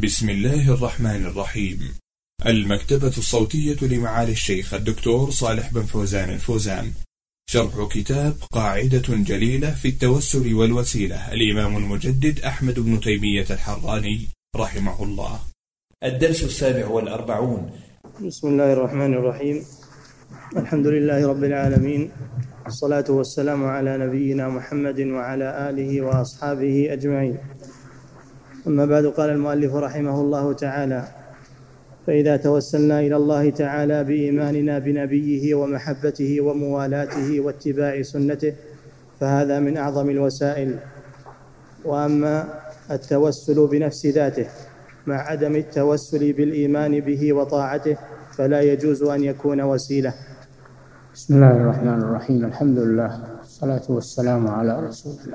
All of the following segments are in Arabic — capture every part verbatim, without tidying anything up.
بسم الله الرحمن الرحيم. المكتبة الصوتية لمعالي الشيخ الدكتور صالح بن فوزان الفوزان، شرح كتاب قاعدة جليلة في التوسل والوسيلة، الإمام المجدد أحمد بن تيمية الحراني رحمه الله. الدرس السابع والأربعون. بسم الله الرحمن الرحيم. الحمد لله رب العالمين، الصلاة والسلام على نبينا محمد وعلى آله وأصحابه أجمعين. أما بعد، قال المؤلف رحمه الله تعالى: فإذا توسلنا إلى الله تعالى بإيماننا بنبيه ومحبته وموالاته واتباع سنته فهذا من أعظم الوسائل. وأما التوسل بنفس ذاته مع عدم التوسل بالإيمان به وطاعته فلا يجوز أن يكون وسيلة. بسم الله الرحمن الرحيم. الحمد لله والصلاة والسلام على رسول الله.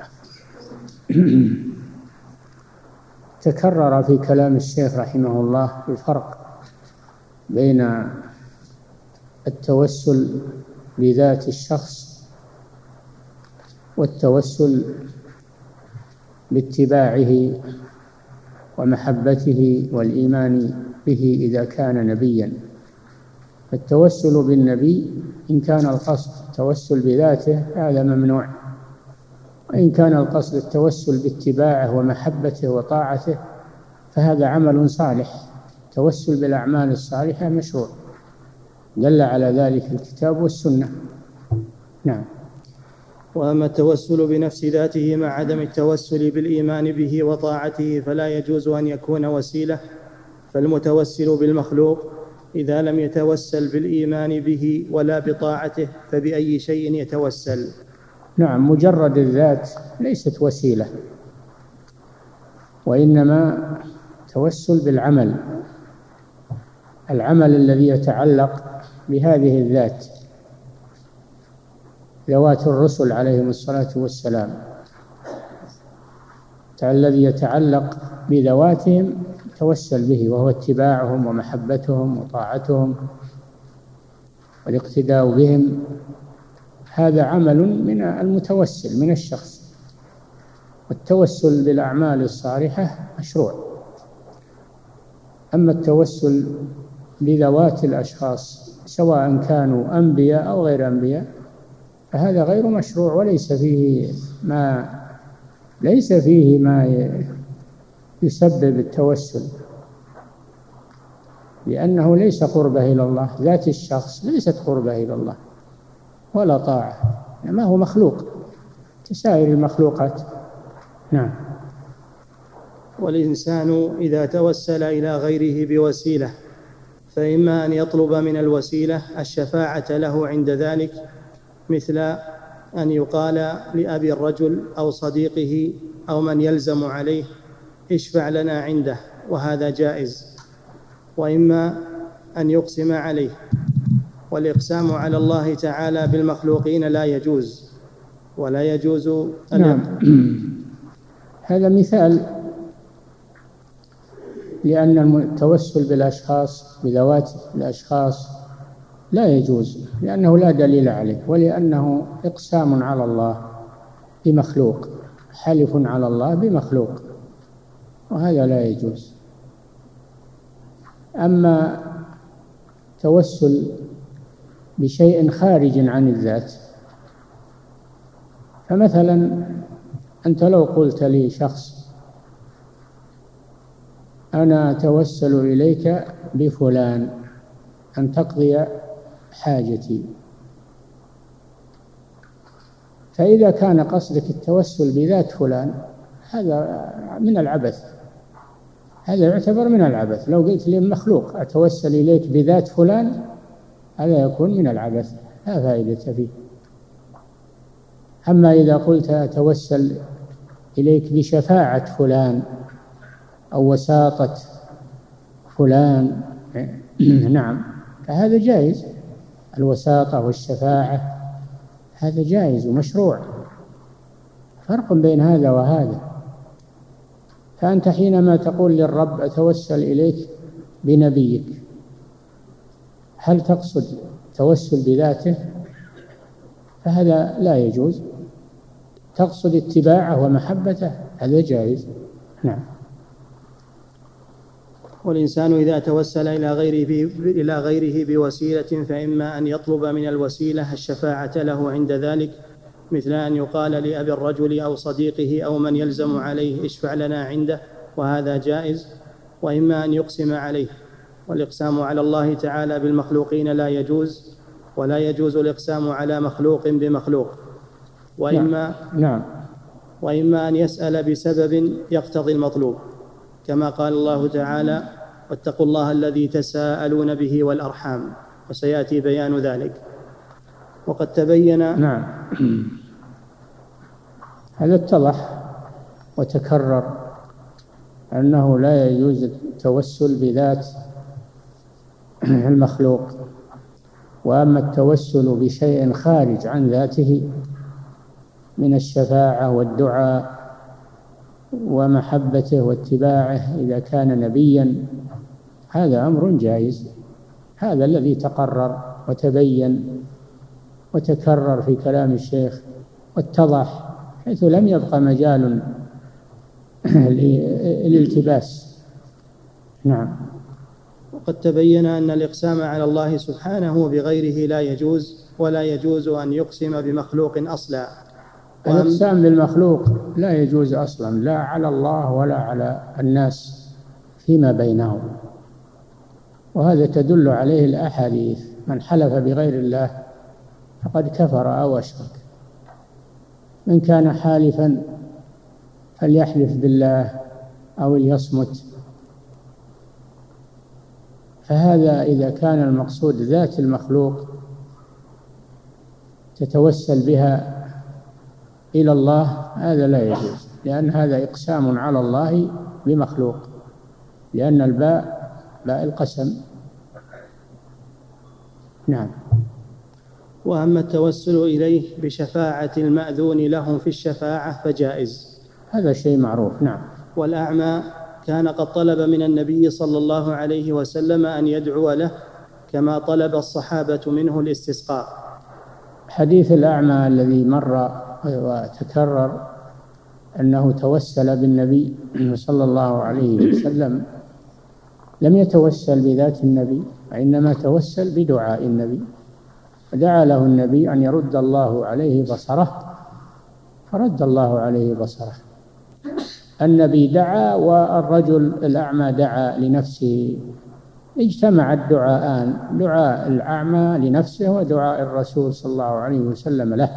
تكرر في كلام الشيخ رحمه الله الفرق بين التوسل بذات الشخص والتوسل باتباعه ومحبته والإيمان به إذا كان نبيا. التوسل بالنبي إن كان القصد التوسل بذاته هذا ممنوع، وإن كان القصد التوسل باتباعه ومحبته وطاعته فهذا عمل صالح. التوسل بالأعمال الصالحة مشروع، دل على ذلك الكتاب والسنة. نعم. وأما التوسل بنفس ذاته مع عدم التوسل بالإيمان به وطاعته فلا يجوز أن يكون وسيلة. فالمتوسل بالمخلوق إذا لم يتوسل بالإيمان به ولا بطاعته فبأي شيء يتوسل؟ نعم، مجرد الذات ليست وسيلة، وإنما توسل بالعمل، العمل الذي يتعلق بهذه الذات. ذوات الرسل عليهم الصلاة والسلام الذي يتعلق بذواتهم توسل به، وهو اتباعهم ومحبتهم وطاعتهم والاقتداء بهم. هذا عمل من المتوسل من الشخص. والتوسل بالأعمال الصالحة مشروع. أما التوسل بذوات الأشخاص سواء كانوا أنبياء أو غير أنبياء فهذا غير مشروع، وليس فيه ما ليس فيه ما يسبب التوسل، لأنه ليس قربة إلى الله. ذات الشخص ليست قربة إلى الله ولا طاعة، ما هو مخلوق كسائر المخلوقات. نعم. والإنسان إذا توسل إلى غيره بوسيلة فإما أن يطلب من الوسيلة الشفاعة له عند ذلك، مثل أن يقال لأبي الرجل أو صديقه أو من يلزم عليه: اشفع لنا عنده، وهذا جائز. وإما أن يقسم عليه، والإقسام على الله تعالى بالمخلوقين لا يجوز، ولا يجوز أن نعم. هذا مثال، لأن التوسل بالأشخاص بذوات الأشخاص لا يجوز، لأنه لا دليل عليه، ولأنه إقسام على الله بمخلوق، حلف على الله بمخلوق، وهذا لا يجوز. أما توسل بشيء خارج عن الذات، فمثلا أنت لو قلت لي شخص: أنا أتوسل إليك بفلان أن تقضي حاجتي، فإذا كان قصدك التوسل بذات فلان هذا من العبث، هذا يعتبر من العبث. لو قلت لي مخلوق أتوسل إليك بذات فلان هذا يكون من العبث، لا فائدة فيه. أما إذا قلت أتوسل إليك بشفاعة فلان أو وساطة فلان نعم، فهذا جائز. الوساطة والشفاعة هذا جائز ومشروع، فرق بين هذا وهذا. فأنت حينما تقول للرب أتوسل إليك بنبيك، هل تقصد توسل بذاته؟ فهذا لا يجوز. تقصد اتباعه ومحبته، هذا جائز. نعم. والإنسان إذا توسل إلى غيره, إلى غيره بوسيلة فإما أن يطلب من الوسيلة الشفاعة له عند ذلك، مثل أن يقال لأبي الرجل أو صديقه أو من يلزم عليه اشفع لنا عنده، وهذا جائز، وإما أن يقسم عليه، والإقسام على الله تعالى بالمخلوقين لا يجوز، ولا يجوز الإقسام على مخلوق بمخلوق، وإما, نعم. وإما أن يسأل بسبب يقتضي المطلوب، كما قال الله تعالى واتقوا الله الذي تساءلون به والأرحام، وسيأتي بيان ذلك. وقد تبين نعم هذا اتضح وتكرر أنه لا يجوز التوسل بذات المخلوق، وأما التوسل بشيء خارج عن ذاته من الشفاعة والدعاء ومحبته واتباعه إذا كان نبيا، هذا أمر جائز. هذا الذي تقرر وتبين وتكرر في كلام الشيخ واتضح، حيث لم يبقى مجال للالتباس. نعم. وقد تبين أن الإقسام على الله سبحانه بغيره لا يجوز، ولا يجوز أن يقسم بمخلوق أصلا. الإقسام بالمخلوق لا يجوز أصلا، لا على الله ولا على الناس فيما بينهم، وهذا تدل عليه الأحاديث: من حلف بغير الله فقد كفر أو أشرك. من كان حالفا فليحلف بالله أو ليصمت. فهذا إذا كان المقصود ذات المخلوق تتوسل بها إلى الله، هذا لا يجوز، لأن هذا إقسام على الله بمخلوق، لأن الباء باء القسم. نعم. وأما التوسل إليه بشفاعة المأذون له في الشفاعة فجائز، هذا شيء معروف. نعم. والأعمى كان قد طلب من النبي صلى الله عليه وسلم أن يدعو له، كما طلب الصحابة منه الاستسقاء. حديث الأعمى الذي مر وتكرر أنه توسل بالنبي صلى الله عليه وسلم، لم يتوسل بذات النبي، وإنما توسل بدعاء النبي، ودعا له النبي أن يرد الله عليه بصره، فرد الله عليه بصره. النبي دعا والرجل الأعمى دعا لنفسه، اجتمع الدعاءان، دعاء الأعمى لنفسه ودعاء الرسول صلى الله عليه وسلم له،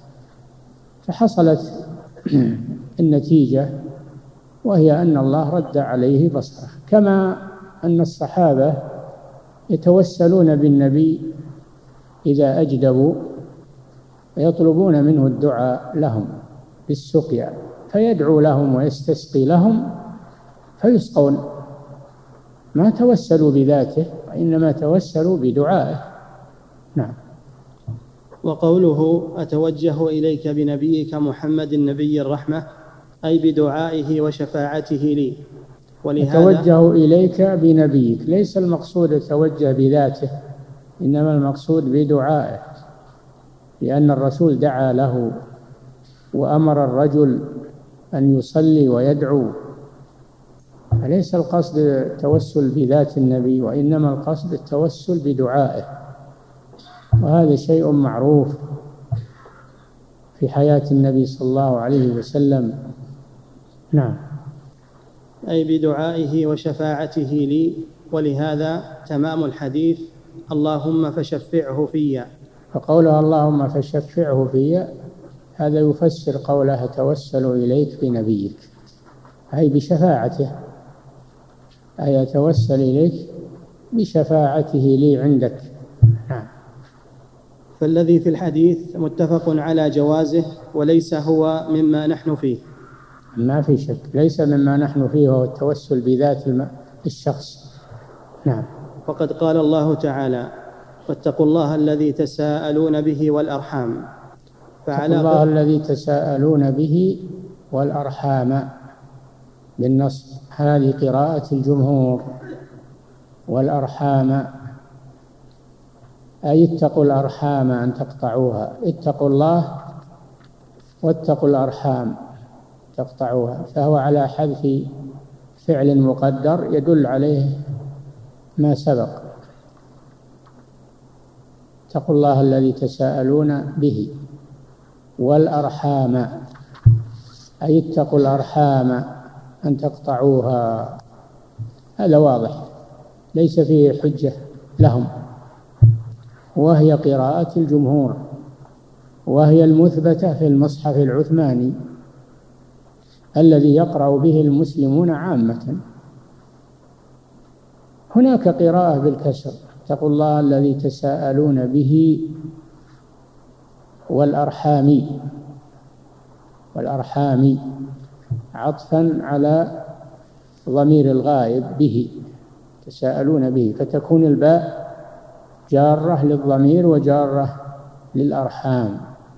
فحصلت النتيجة، وهي أن الله رد عليه بصره. كما أن الصحابة يتوسلون بالنبي إذا أجدبوا ويطلبون منه الدعاء لهم بالسقيا، فيدعو لهم ويستسقي لهم فيسقون، ما توسلوا بذاته وإنما توسلوا بدعائه. نعم. وقوله أتوجه إليك بنبيك محمد نبي الرحمة، أي بدعائه وشفاعته لي. ولهذا أتوجه إليك بنبيك، ليس المقصود أتوجه بذاته، إنما المقصود بدعائه، لأن الرسول دعا له وأمر الرجل أن يصلي ويدعو، فليس القصد التوسل بذات النبي، وإنما القصد التوسل بدعائه، وهذا شيء معروف في حياة النبي صلى الله عليه وسلم. نعم. أي بدعائه وشفاعته لي. ولهذا تمام الحديث اللهم فشفعه فيا. فقولها اللهم فشفعه فيا هذا يفسر قولها توسل إليك بنبيك، أي بشفاعته، أي أتوسل إليك بشفاعته لي عندك. نعم. فالذي في الحديث متفق على جوازه، وليس هو مما نحن فيه. ما في شك، ليس مما نحن فيه هو التوسل بذات الشخص. نعم. وقد قال الله تعالى واتقوا الله الذي تساءلون به والأرحام، فعلى الله الذي تساءلون به والأرحام بالنصب، هذه قراءة الجمهور، والأرحام أي اتقوا الأرحام أن تقطعوها، اتقوا الله واتقوا الأرحام تقطعوها، فهو على حذف فعل مقدر يدل عليه ما سبق. اتقوا الله الذي تساءلون به والأرحام، أي اتقوا الأرحام أن تقطعوها. هذا واضح ليس فيه حجة لهم، وهي قراءة الجمهور، وهي المثبتة في المصحف العثماني الذي يقرأ به المسلمون عامة. هناك قراءة بالكسر: اتقوا الله الذي تساءلون به والأرحام، والأرحام عطفا على ضمير الغائب به، تساءلون به، فتكون الباء جارة للضمير وجارة للأرحام.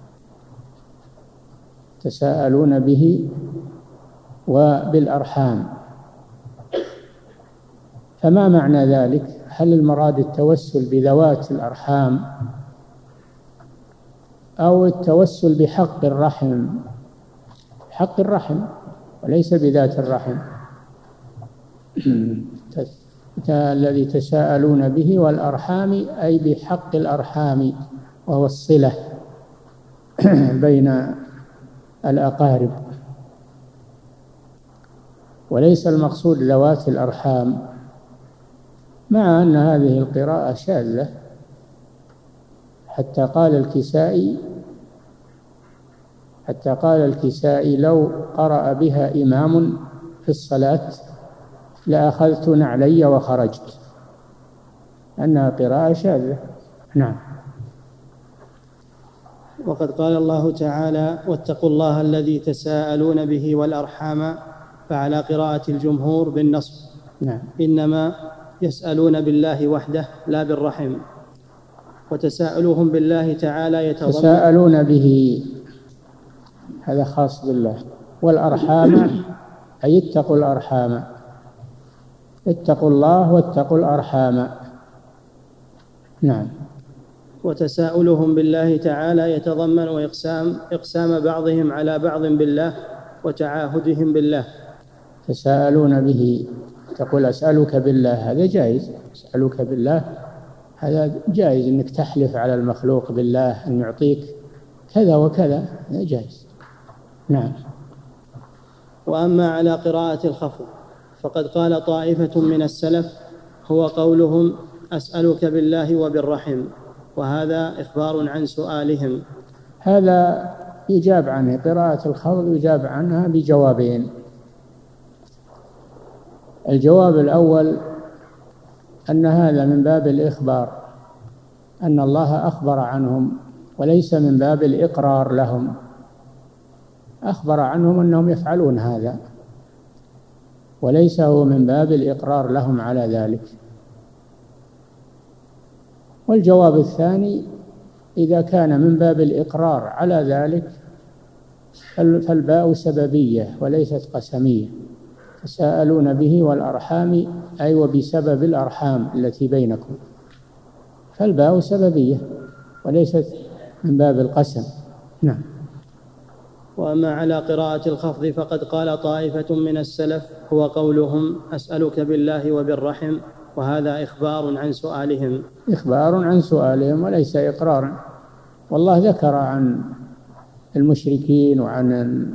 تساءلون به وبالأرحام. فما معنى ذلك؟ هل المراد التوسل بذوات الأرحام أو التوسل بحق الرحم؟ حق الرحم وليس بذات الرحم. الذي تساءلون به والأرحام أي بحق الأرحام، وهو الصلة بين الأقارب، وليس المقصود ذوات الأرحام، مع أن هذه القراءة شاذة. حتى قال الكسائي حتى قال الكسائي لو قرأ بها إمام في الصلاة لأخذت نعلي وخرجت، أنها قراءة شاذة. نعم. وقد قال الله تعالى: واتقوا الله الذي تساءلون به والأرحام، فعلى قراءة الجمهور بالنصب. نعم. إنما يسألون بالله وحده لا بالرحم. وتساؤلهم بالله تعالى يتضمن تساءلون به، هذا خاص بالله. والأرحام أي اتقوا الأرحام، اتقوا الله واتقوا الأرحام. نعم. وتساؤلهم بالله تعالى يتضمن إقسام إقسام بعضهم على بعض بالله وتعاهدهم بالله. تساءلون به، تقول أسألك بالله، هذا جائز. أسألك بالله هذا جائز، إنك تحلف على المخلوق بالله أن يعطيك كذا وكذا، هذا جائز. نعم. وأما على قراءة الخفض فقد قال طائفة من السلف: هو قولهم أسألك بالله وبالرحم، وهذا إخبار عن سؤالهم. هذا يجاب عنه، قراءة الخفض يجاب عنها بجوابين. الجواب الأول أن هذا من باب الإخبار، أن الله أخبر عنهم، وليس من باب الإقرار لهم. أخبر عنهم أنهم يفعلون هذا، وليس هو من باب الإقرار لهم على ذلك. والجواب الثاني: إذا كان من باب الإقرار على ذلك فالباء سببية وليست قسمية. تساءلون به والأرحام أي وبسبب الأرحام التي بينكم، فالباء سببية وليست من باب القسم. نعم. وأما على قراءة الخفض فقد قال طائفة من السلف: هو قولهم أسألك بالله وبالرحم، وهذا إخبار عن سؤالهم. إخبار عن سؤالهم وليس إقرارا. والله ذكر عن المشركين وعن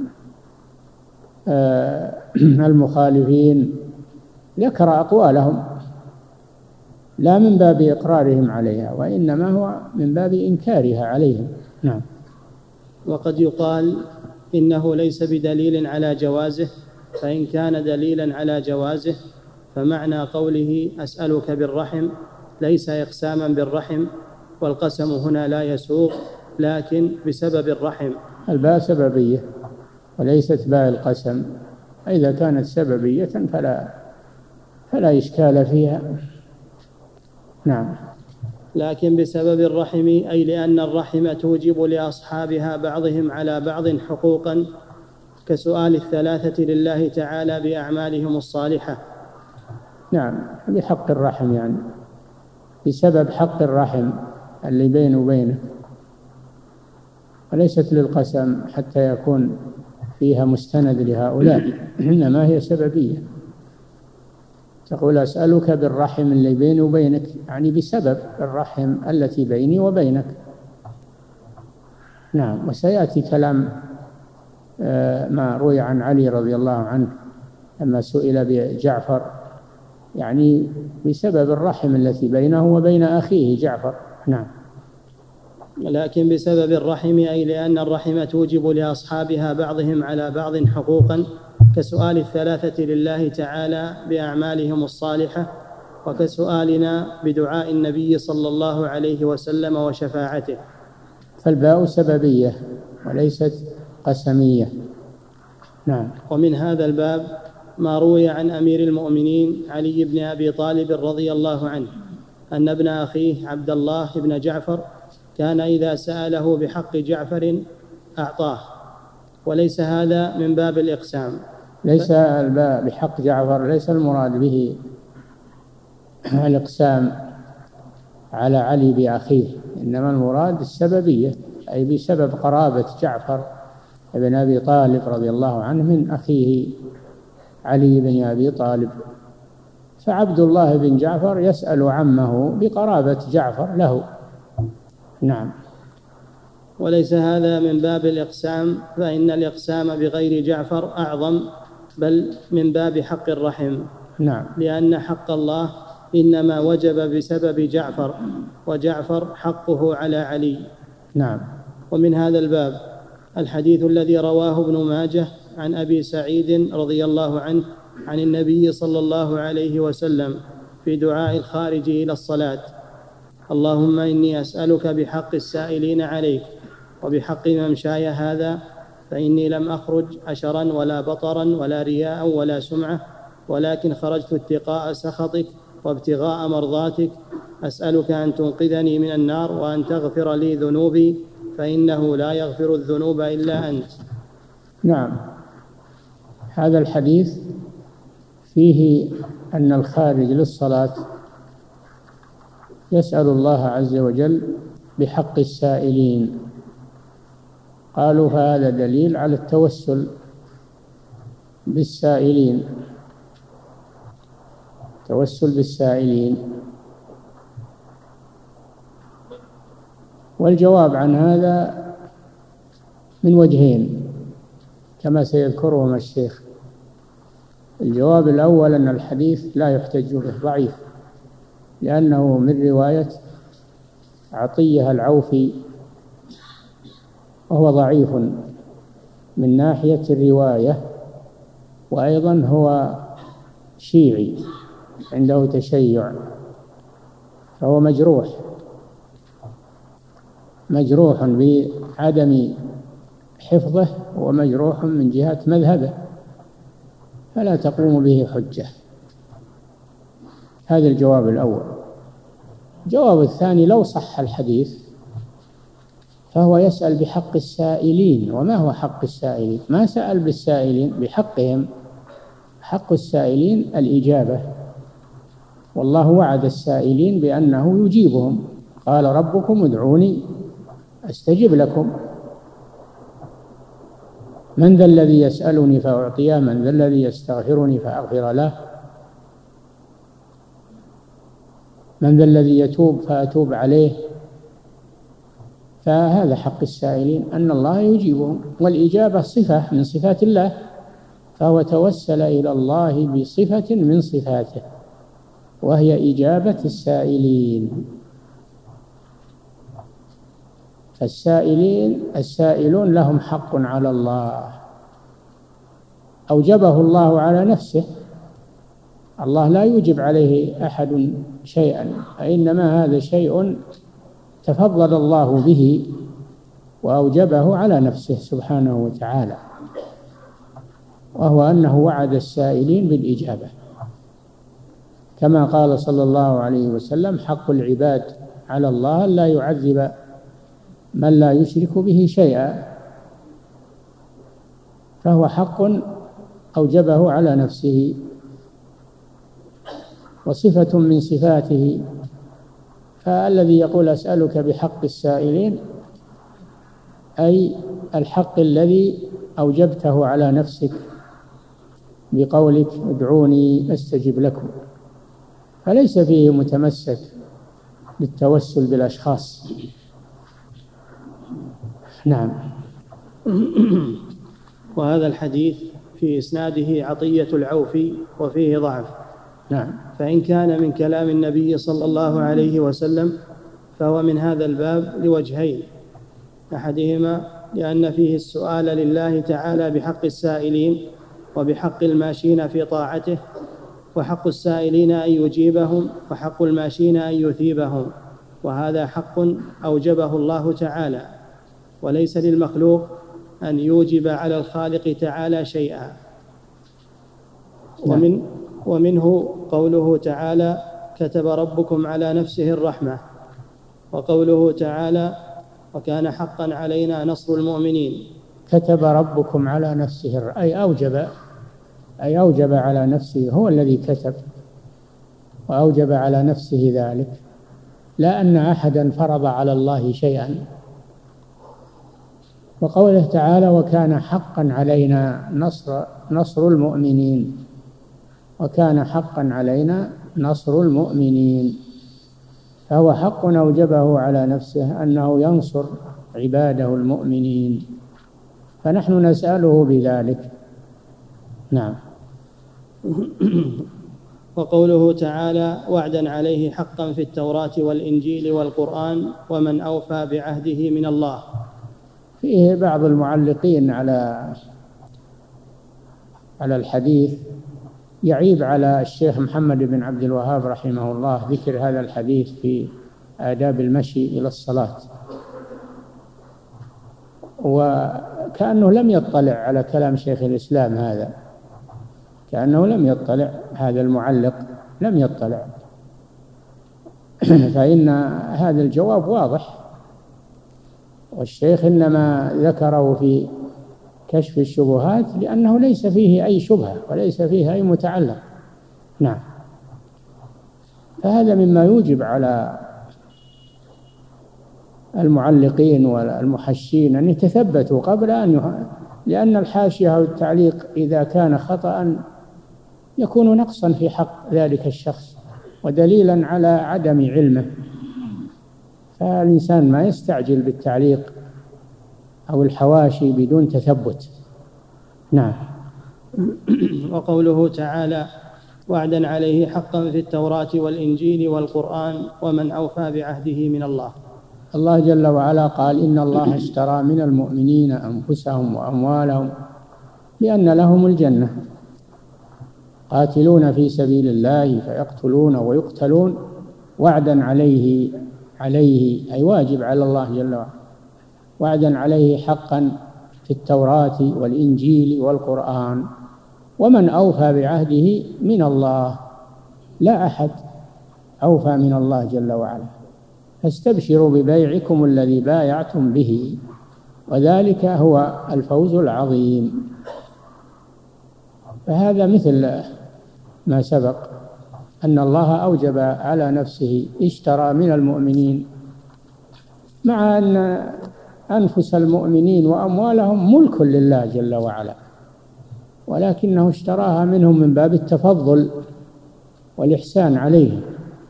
المخالفين، ذكر أقوالهم لا من باب إقرارهم عليها، وإنما هو من باب إنكارها عليهم. نعم. وقد يقال إنه ليس بدليل على جوازه، فإن كان دليلا على جوازه فمعنى قوله أسألك بالرحم ليس إقساما بالرحم، والقسم هنا لا يسوق لكن بسبب الرحم. الباء سببية وليست باء القسم. إذا كانت سببية فلا فلا إشكال فيها. نعم. لكن بسبب الرحم أي لأن الرحم توجب لأصحابها بعضهم على بعض حقوقا، كسؤال الثلاثة لله تعالى بأعمالهم الصالحة. نعم، بحق الرحم، يعني بسبب حق الرحم اللي بينه وبينه، وليست للقسم حتى يكون فيها مستند لهؤلاء، إنما هي سببية. تقول أسألك بالرحم اللي بيني وبينك، يعني بسبب الرحم التي بيني وبينك. نعم. وسيأتي كلام ما روي عن علي رضي الله عنه لما سئل بجعفر، يعني بسبب الرحم التي بينه وبين أخيه جعفر. نعم. لكن بسبب الرحم، أي لأن الرحم توجب لأصحابها بعضهم على بعض حقوقا، كسؤال الثلاثة لله تعالى بأعمالهم الصالحة، وكسؤالنا بدعاء النبي صلى الله عليه وسلم وشفاعته. فالباء سببية وليست قسمية. نعم. ومن هذا الباب ما روي عن أمير المؤمنين علي بن أبي طالب رضي الله عنه أن ابن أخيه عبد الله بن جعفر كان إذا سأله بحق جعفر أعطاه، وليس هذا من باب الإقسام. ليس الباب بحق جعفر ليس المراد به الإقسام على علي بأخيه، إنما المراد السببية، أي بسبب قرابة جعفر بن أبي طالب رضي الله عنه من أخيه علي بن أبي طالب. فعبد الله بن جعفر يسأل عمه بقرابة جعفر له. نعم. وليس هذا من باب الإقسام، فإن الإقسام بغير جعفر أعظم، بل من باب حق الرحم. نعم. لأن حق الله إنما وجب بسبب جعفر، وجعفر حقه على علي. نعم. ومن هذا الباب الحديث الذي رواه ابن ماجه عن أبي سعيد رضي الله عنه عن النبي صلى الله عليه وسلم في دعاء الخارج إلى الصلاة: اللهم إني أسألك بحق السائلين عليك وبحق ممشاي هذا، فإني لم أخرج أشرا ولا بطرا ولا رياء ولا سمعة، ولكن خرجت اتقاء سخطك وابتغاء مرضاتك، أسألك أن تنقذني من النار وأن تغفر لي ذنوبي، فإنه لا يغفر الذنوب إلا أنت. نعم. هذا الحديث فيه أن الخارج للصلاة يسأل الله عز وجل بحق السائلين. قالوا فهذا دليل على التوسل بالسائلين، توسل بالسائلين. والجواب عن هذا من وجهين كما سيذكرهما الشيخ. الجواب الأول أن الحديث لا يحتج به، ضعيف، لأنه من رواية عطية العوفي، وهو ضعيف من ناحية الرواية، وأيضا هو شيعي عنده تشيع، فهو مجروح مجروح بعدم حفظه، ومجروح من جهة مذهبه، فلا تقوم به حجة. هذا الجواب الأول. الجواب الثاني: لو صح الحديث فهو يسأل بحق السائلين. وما هو حق السائلين؟ ما سأل بالسائلين بحقهم. حق السائلين الإجابة، والله وعد السائلين بأنه يجيبهم، قال ربكم ادعوني أستجب لكم. من ذا الذي يسألني فأعطيه، من ذا الذي يستغفرني فأغفر له، من ذا الذي يتوب فأتوب عليه. فهذا حق السائلين أن الله يجيبهم، والإجابة صفة من صفات الله، فهو توسل إلى الله بصفة من صفاته، وهي إجابة السائلين. فالسائلين السائلون لهم حق على الله أوجبه الله على نفسه. الله لا يوجب عليه أحد شيئا، فإنما هذا شيء تفضل الله به وأوجبه على نفسه سبحانه وتعالى، وهو أنه وعد السائلين بالإجابة، كما قال صلى الله عليه وسلم: حق العباد على الله لا يعذب من لا يشرك به شيئا. فهو حق أوجبه على نفسه وصفة من صفاته. فالذي يقول أسألك بحق السائلين أي الحق الذي أوجبته على نفسك بقولك ادعوني أستجب لكم. فليس فيه متمسك بالتوسل بالأشخاص. نعم. وهذا الحديث في إسناده عطية العوفي وفيه ضعف. نعم. فإن كان من كلام النبي صلى الله عليه وسلم فهو من هذا الباب لوجهين: أحدهما لأن فيه السؤال لله تعالى بحق السائلين وبحق الماشين في طاعته، وحق السائلين أن يجيبهم وحق الماشين أن يثيبهم، وهذا حق أوجبه الله تعالى، وليس للمخلوق أن يوجب على الخالق تعالى شيئا. ومن ومنه قوله تعالى: كتب ربكم على نفسه الرحمة، وقوله تعالى: وكان حقا علينا نصر المؤمنين. كتب ربكم على نفسه، أي أوجب أي أوجب على نفسه، هو الذي كتب وأوجب على نفسه ذلك، لا أن أحدا فرض على الله شيئا. وقوله تعالى: وكان حقا علينا نصر نصر المؤمنين، وكان حقا علينا نصر المؤمنين، فهو حق أوجبه على نفسه أنه ينصر عباده المؤمنين، فنحن نسأله بذلك. نعم. وقوله تعالى: وعدا عليه حقا في التوراة والإنجيل والقرآن ومن أوفى بعهده من الله. فيه بعض المعلقين على على الحديث يعيب على الشيخ محمد بن عبد الوهاب رحمه الله ذكر هذا الحديث في آداب المشي إلى الصلاة، وكأنه لم يطلع على كلام شيخ الإسلام هذا، كأنه لم يطلع هذا المعلق لم يطلع فإن هذا الجواب واضح، والشيخ إنما ذكره في كشف الشبهات لأنه ليس فيه أي شبهة وليس فيه أي متعلق. نعم. فهذا مما يوجب على المعلقين والمحشين أن يتثبتوا قبل أن يه... لأن الحاشية أو التعليق إذا كان خطأ يكون نقصا في حق ذلك الشخص ودليلا على عدم علمه، فالإنسان ما يستعجل بالتعليق أو الحواشي بدون تثبت. نعم. وقوله تعالى: وعدا عليه حقا في التوراة والإنجيل والقرآن ومن أوفى بعهده من الله. الله جل وعلا قال: إن الله اشترى من المؤمنين أنفسهم وأموالهم بأن لهم الجنة قاتلون في سبيل الله فيقتلون ويقتلون وعدا عليه عليه أي واجب على الله جل وعلا، وعدا عليه حقا في التوراة والإنجيل والقرآن ومن أوفى بعهده من الله، لا أحد أوفى من الله جل وعلا، فاستبشروا ببيعكم الذي بايعتم به وذلك هو الفوز العظيم. فهذا مثل ما سبق أن الله أوجب على نفسه اشترى من المؤمنين، مع أن أنفس المؤمنين وأموالهم ملك لله جل وعلا، ولكنه اشتراها منهم من باب التفضل والإحسان عليهم.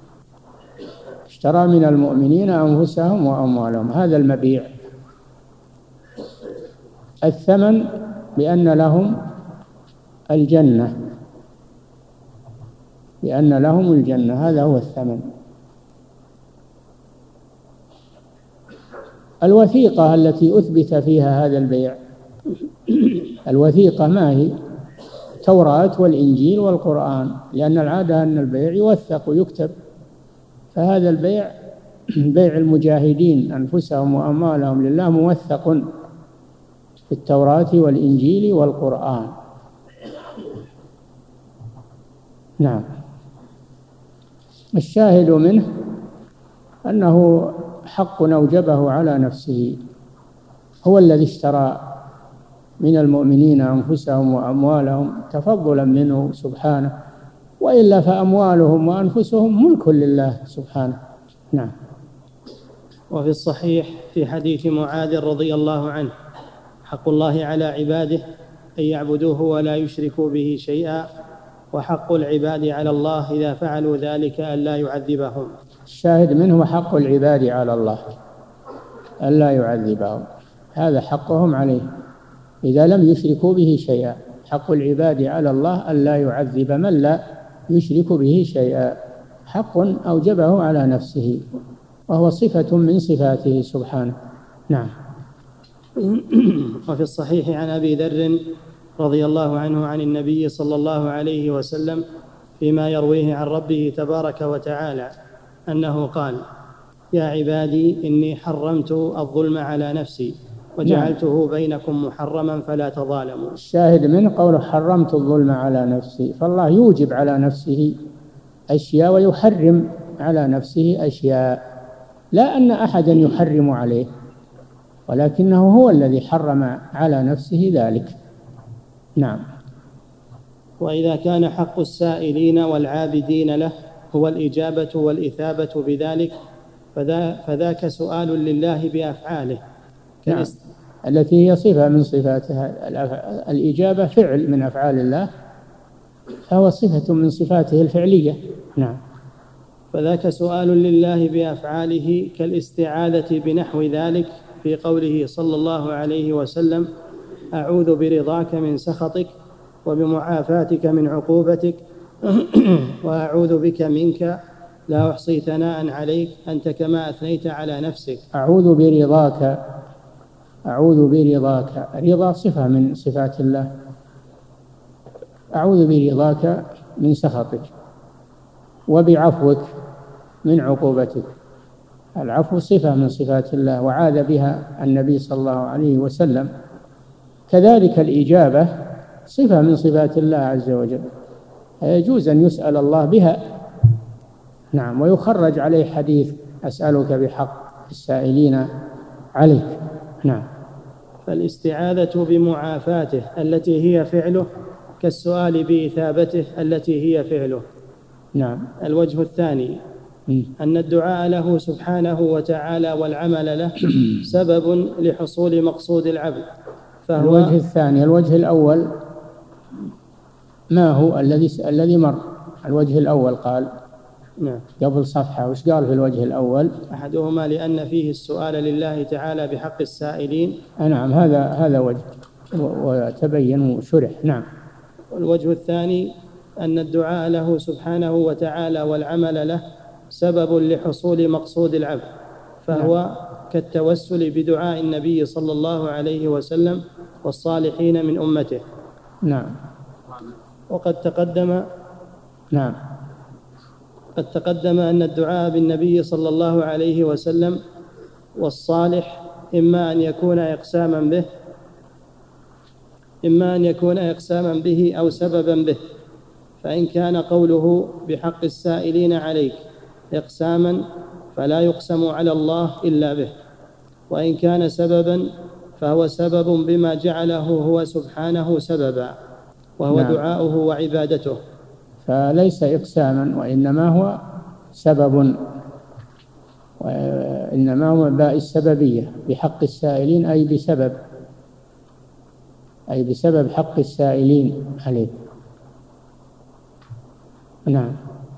اشترى من المؤمنين أنفسهم وأموالهم، هذا المبيع. الثمن بأن لهم الجنة، بأن لهم الجنة، هذا هو الثمن. الوثيقة التي أثبت فيها هذا البيع، الوثيقة ما هي؟ التوراة والإنجيل والقرآن، لأن العادة أن البيع يوثق ويكتب، فهذا البيع بيع المجاهدين أنفسهم وأموالهم لله موثق في التوراة والإنجيل والقرآن. نعم. الشاهد منه أنه حق أوجبه على نفسه، هو الذي اشترى من المؤمنين أنفسهم وأموالهم تفضلا منه سبحانه، وإلا فأموالهم وأنفسهم ملك لله سبحانه. نعم. وفي الصحيح في حديث معاذ رضي الله عنه: حق الله على عباده أن يعبدوه ولا يشركوا به شيئا، وحق العباد على الله إذا فعلوا ذلك ألا يعذبهم. الشاهد منه حق العباد على الله ألا يعذبهم، هذا حقهم عليه إذا لم يشركوا به شيئا. حق العباد على الله ألا يعذب من لا يشرك به شيئا، حق أوجبه على نفسه وهو صفة من صفاته سبحانه. نعم. وفي الصحيح عن أبي ذر رضي الله عنه عن النبي صلى الله عليه وسلم فيما يرويه عن ربه تبارك وتعالى أنه قال: يا عبادي إني حرمت الظلم على نفسي وجعلته بينكم محرما فلا تظالموا. الشاهد منه قوله حرمت الظلم على نفسي، فالله يوجب على نفسه أشياء ويحرم على نفسه أشياء، لا أن أحدا يحرم عليه، ولكنه هو الذي حرم على نفسه ذلك. نعم. وإذا كان حق السائلين والعابدين له هو الإجابة والإثابة بذلك فذا فذاك سؤال لله بأفعاله. نعم. التي هي صفة من صفاتها، الإجابة فعل من أفعال الله، فهو صفة من صفاته الفعلية. نعم. فذاك سؤال لله بأفعاله كالاستعاذة بنحو ذلك في قوله صلى الله عليه وسلم: أعوذ برضاك من سخطك وبمعافاتك من عقوبتك وأعوذ بك منك لا أحصي ثناء عليك أنت كما أثنيت على نفسك. أعوذ برضاك، أعوذ برضاك، رضا صفة من صفات الله. أعوذ برضاك من سخطك وبعفوك من عقوبتك. العفو صفة من صفات الله وعاذ بها النبي صلى الله عليه وسلم. كذلك الإجابة صفة من صفات الله عز وجل، يجوز أن يسأل الله بها. نعم. ويخرج عليه حديث: أسألك بحق السائلين عليك. نعم. فالاستعاذة بمعافاته التي هي فعله كالسؤال بإثابته التي هي فعله. نعم. الوجه الثاني أن الدعاء له سبحانه وتعالى والعمل له سبب لحصول مقصود العبد. فهو الوجه الثاني. الوجه الأول ما هو الذي الذي مر؟ الوجه الأول قال نعم. قبل صفحة وش قال في الوجه الأول؟ أحدهما لأن فيه السؤال لله تعالى بحق السائلين. نعم. هذا هذا وجه وتبين وشرح. نعم. والوجه الثاني أن الدعاء له سبحانه وتعالى والعمل له سبب لحصول مقصود العبد، فهو نعم. كالتوسل بدعاء النبي صلى الله عليه وسلم والصالحين من أمته. نعم. وقد تقدم نعم قد تقدم أن الدعاء بالنبي صلى الله عليه وسلم والصالح إما أن يكون إقساما به إما أن يكون إقساما به أو سببا به، فإن كان قوله بحق السائلين عليك إقساما فلا يقسم على الله إلا به، وإن كان سببا فهو سبب بما جعله هو سبحانه سببا، وهو نعم. دعاؤه وعبادته، فليس إقساما وإنما هو سبب، وإنما هو باء السببية بحق السائلين أي بسبب أي بسبب حق السائلين عليه. نعم.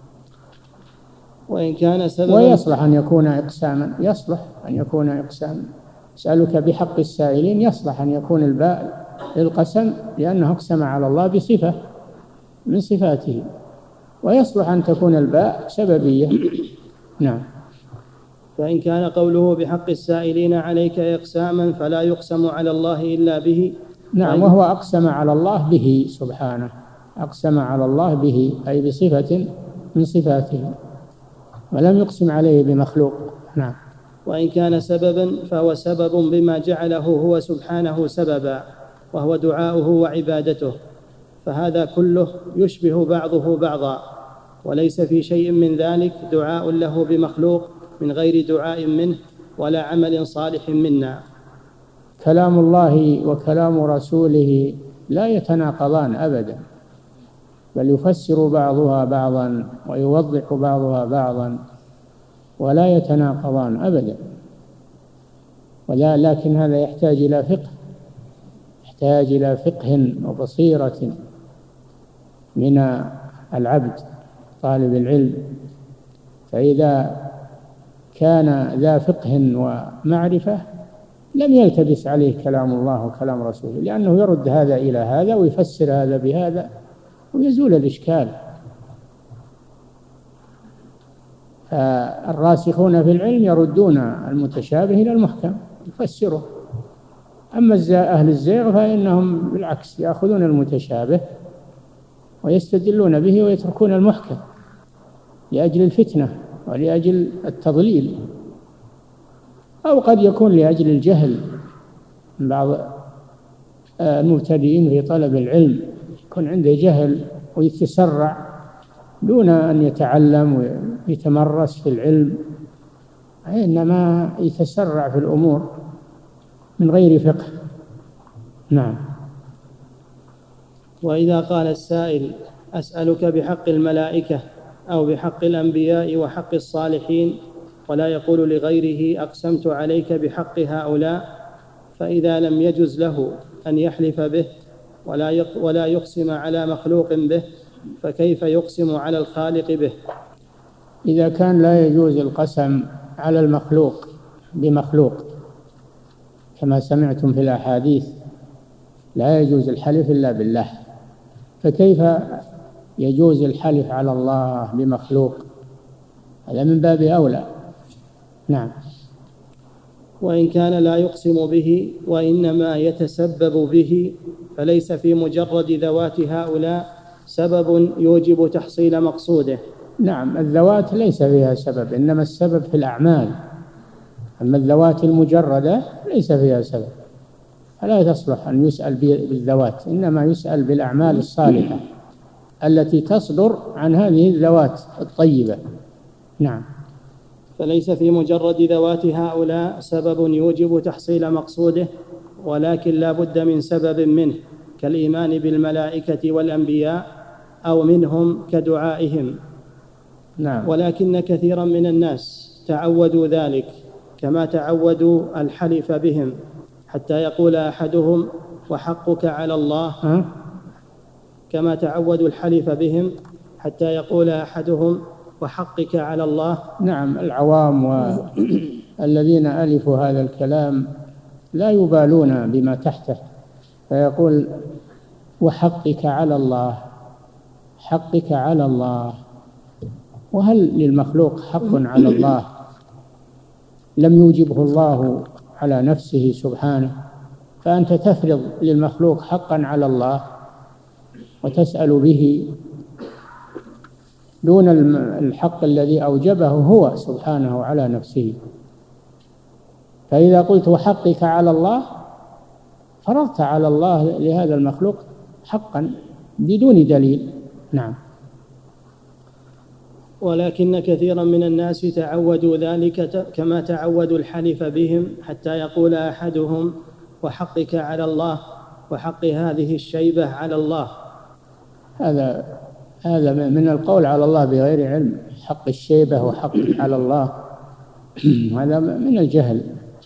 وإن كان سببا ويصلح أن يكون إقساما، يصلح أن يكون إقساما. أسألك بحق السائلين يصلح أن يكون الباء للقسم لأنه أقسم على الله بصفة من صفاته، ويصلح أن تكون الباء سببية. نعم. فإن كان قوله بحق السائلين عليك إقساما فلا يقسم على الله إلا به. نعم. وهو أقسم على الله به سبحانه، أقسم على الله به أي بصفة من صفاته، ولم يقسم عليه بمخلوق. نعم. وإن كان سببا فهو سبب بما جعله هو سبحانه سببا، وهو دعاؤه وعبادته، فهذا كله يشبه بعضه بعضا، وليس في شيء من ذلك دعاء له بمخلوق من غير دعاء منه ولا عمل صالح منا. كلام الله وكلام رسوله لا يتناقضان أبدا، بل يفسر بعضها بعضا ويوضح بعضها بعضا، ولا يتناقضان أبدا. ولا لكن هذا يحتاج إلى فقه، يحتاج إلى فقه وبصيرة من العبد طالب العلم، فإذا كان ذا فقه ومعرفة لم يلتبس عليه كلام الله وكلام رسوله، لأنه يرد هذا إلى هذا ويفسر هذا بهذا ويزول الإشكال. فالراسخون في العلم يردون المتشابه إلى المحكم يفسره، أما أهل الزيغ فإنهم بالعكس يأخذون المتشابه ويستدلون به ويتركون المحكم لأجل الفتنة ولأجل التضليل، أو قد يكون لأجل الجهل. بعض المبتدئين في طلب العلم يكون عنده جهل ويتسرع دون أن يتعلم ويتمرس في العلم، إنما يتسرع في الأمور من غير فقه. نعم. وإذا قال السائل: أسألك بحق الملائكة أو بحق الأنبياء وحق الصالحين، ولا يقول لغيره أقسمت عليك بحق هؤلاء، فإذا لم يجز له أن يحلف به ولا يقسم على مخلوق به، فكيف يقسم على الخالق به؟ إذا كان لا يجوز القسم على المخلوق بمخلوق كما سمعتم في الأحاديث لا يجوز الحلف إلا بالله، فكيف يجوز الحلف على الله بمخلوق؟ هذا من باب أولى. نعم. وإن كان لا يقسم به وإنما يتسبب به، فليس في مجرد ذوات هؤلاء سبب يوجب تحصيل مقصوده. نعم، الذوات ليس فيها سبب، إنما السبب في الأعمال، أما الذوات المجردة ليس فيها سبب، فلا تصلح أن يسأل بالذوات، إنما يسأل بالأعمال الصالحة التي تصدر عن هذه الذوات الطيبة. نعم. فليس في مجرد ذوات هؤلاء سبب يوجب تحصيل مقصوده، ولكن لا بد من سبب منه، كالإيمان بالملائكة والأنبياء، أو منهم كدعائهم. نعم. ولكن كثيرا من الناس تعودوا ذلك، كما تعودوا الحلف بهم، حتى يقول أحدهم: وحقك على الله. أه؟ كما تعودوا الحلف بهم حتى يقول أحدهم: وحقك على الله. نعم، العوام والذين ألفوا هذا الكلام لا يبالون بما تحته، فيقول: وحقك على الله، حقك على الله. وهل للمخلوق حق على الله لم يوجبه الله على نفسه سبحانه؟ فأنت تفرض للمخلوق حقا على الله وتسأل به دون الحق الذي أوجبه هو سبحانه على نفسه. فإذا قلت وحقك على الله فرضت على الله لهذا المخلوق حقا بدون دليل. نعم. ولكن كثيرا من الناس تعودوا ذلك كما تعودوا الحلف بهم، حتى يقول أحدهم: وحقك على الله، وحق هذه الشيبة على الله. هذا هذا من القول على الله بغير علم، حق الشيبة وحقك على الله، هذا من الجهل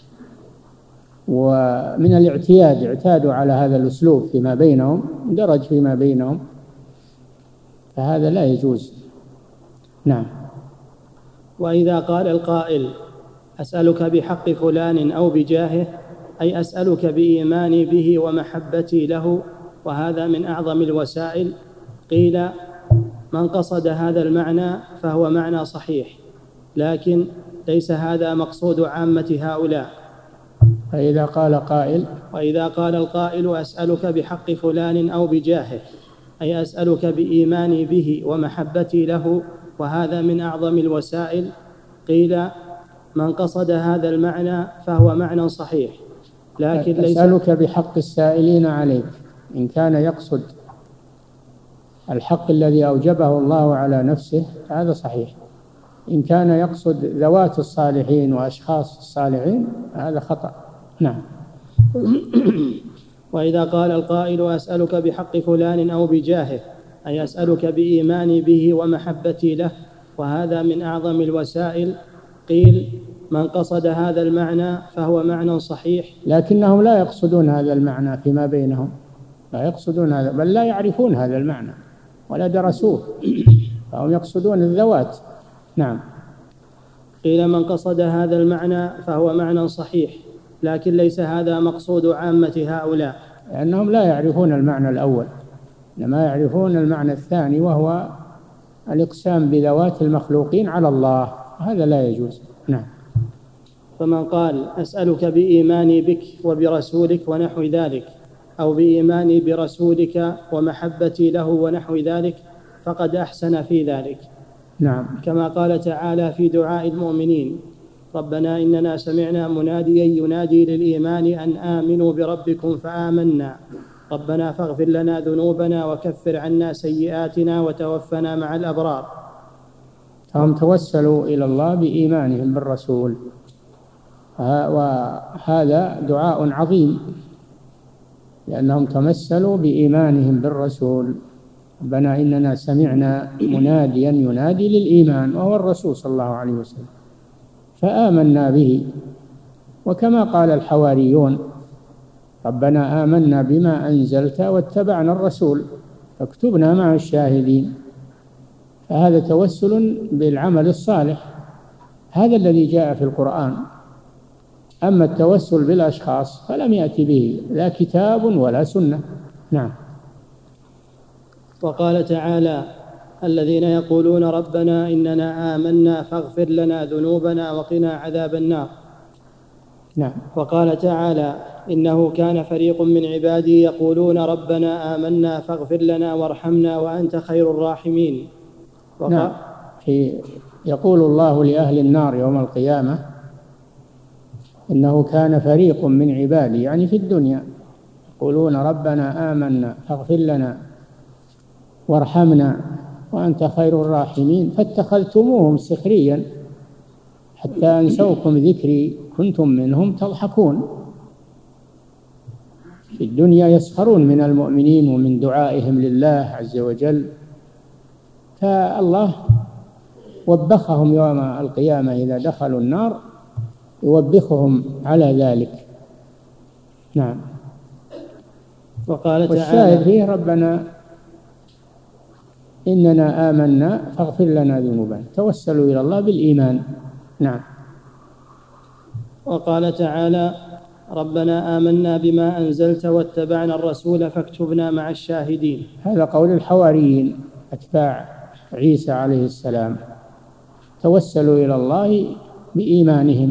ومن الاعتياد، اعتادوا على هذا الأسلوب فيما بينهم، درج فيما بينهم، فهذا لا يجوز. نعم. وإذا قال القائل: أسألك بحق فلان أو بجاهه، أي أسألك بإيماني به ومحبتي له، وهذا من أعظم الوسائل، قيل: من قصد هذا المعنى فهو معنى صحيح، لكن ليس هذا مقصود عامة هؤلاء. فإذا قال قائل وإذا قال القائل: أسألك بحق فلان أو بجاهه، أي أسألك بإيماني به ومحبتي له، وهذا من أعظم الوسائل، قيل: من قصد هذا المعنى فهو معنى صحيح، لكن ليس أسألك بحق السائلين عليك، إن كان يقصد الحق الذي أوجبه الله على نفسه هذا صحيح، إن كان يقصد ذوات الصالحين وأشخاص الصالحين هذا خطأ. نعم. وإذا قال القائل: أسألك بحق فلان أو بجاهه، أي أسألك بإيماني به ومحبتي له، وهذا من أعظم الوسائل، قيل: من قصد هذا المعنى فهو معنى صحيح، لكنهم لا يقصدون هذا المعنى فيما بينهم، لا يقصدون هذا، بل لا يعرفون هذا المعنى، ولا درسوه، فهم يقصدون الذوات. نعم. قيل من قصد هذا المعنى فهو معنى صحيح، لكن ليس هذا مقصود عامة هؤلاء، لأنهم لا يعرفون المعنى الأول، إنما يعرفون المعنى الثاني، وهو الإقسام بذوات المخلوقين على الله، هذا لا يجوز. نعم. فمن قال أسألك بإيماني بك وبرسولك ونحو ذلك، أو بإيماني برسولك ومحبتي له ونحو ذلك، فقد أحسن في ذلك. نعم. كما قال تعالى في دعاء المؤمنين: ربنا إننا سمعنا مناديا ينادي للإيمان أن آمنوا بربكم فآمنا، ربنا فاغفر لنا ذنوبنا وكفر عنا سيئاتنا وتوفنا مع الأبرار. هم توسلوا إلى الله بإيمانهم بالرسول، وهذا دعاء عظيم، لأنهم تمثلوا بإيمانهم بالرسول. ربنا إننا سمعنا مناديا ينادي للإيمان، وهو الرسول صلى الله عليه وسلم، فآمنا به. وكما قال الحواريون: ربنا آمنا بما أنزلت واتبعنا الرسول فاكتبنا مع الشاهدين. فهذا توسل بالعمل الصالح، هذا الذي جاء في القرآن. أما التوسل بالأشخاص فلم يأتي به لا كتاب ولا سنة. نعم. وقال تعالى: الذين يقولون ربنا إننا آمنا فاغفر لنا ذنوبنا وقنا عذاب النار. نعم. وقال تعالى: إنه كان فريق من عبادي يقولون ربنا آمنا فاغفر لنا وارحمنا وأنت خير الراحمين. نعم. يقول الله لأهل النار يوم القيامة: إنه كان فريق من عبادي، يعني في الدنيا، يقولون ربنا آمنا فاغفر لنا وارحمنا وأنت خير الراحمين فاتخذتموهم سخريا حتى أنسوكم ذكري كنتم منهم تضحكون. في الدنيا يسخرون من المؤمنين ومن دعائهم لله عز وجل، فالله وبخهم يوم القيامة إذا دخلوا النار، يوبخهم على ذلك. نعم. وقال تعالى: والشاهد فيه ربنا إننا آمنا فاغفر لنا ذنوبنا، توسلوا إلى الله بالإيمان. نعم. وقال تعالى: ربنا آمنا بما أنزلت واتبعنا الرسول فاكتبنا مع الشاهدين. هذا قول الحواريين أتباع عيسى عليه السلام، توسلوا إلى الله بإيمانهم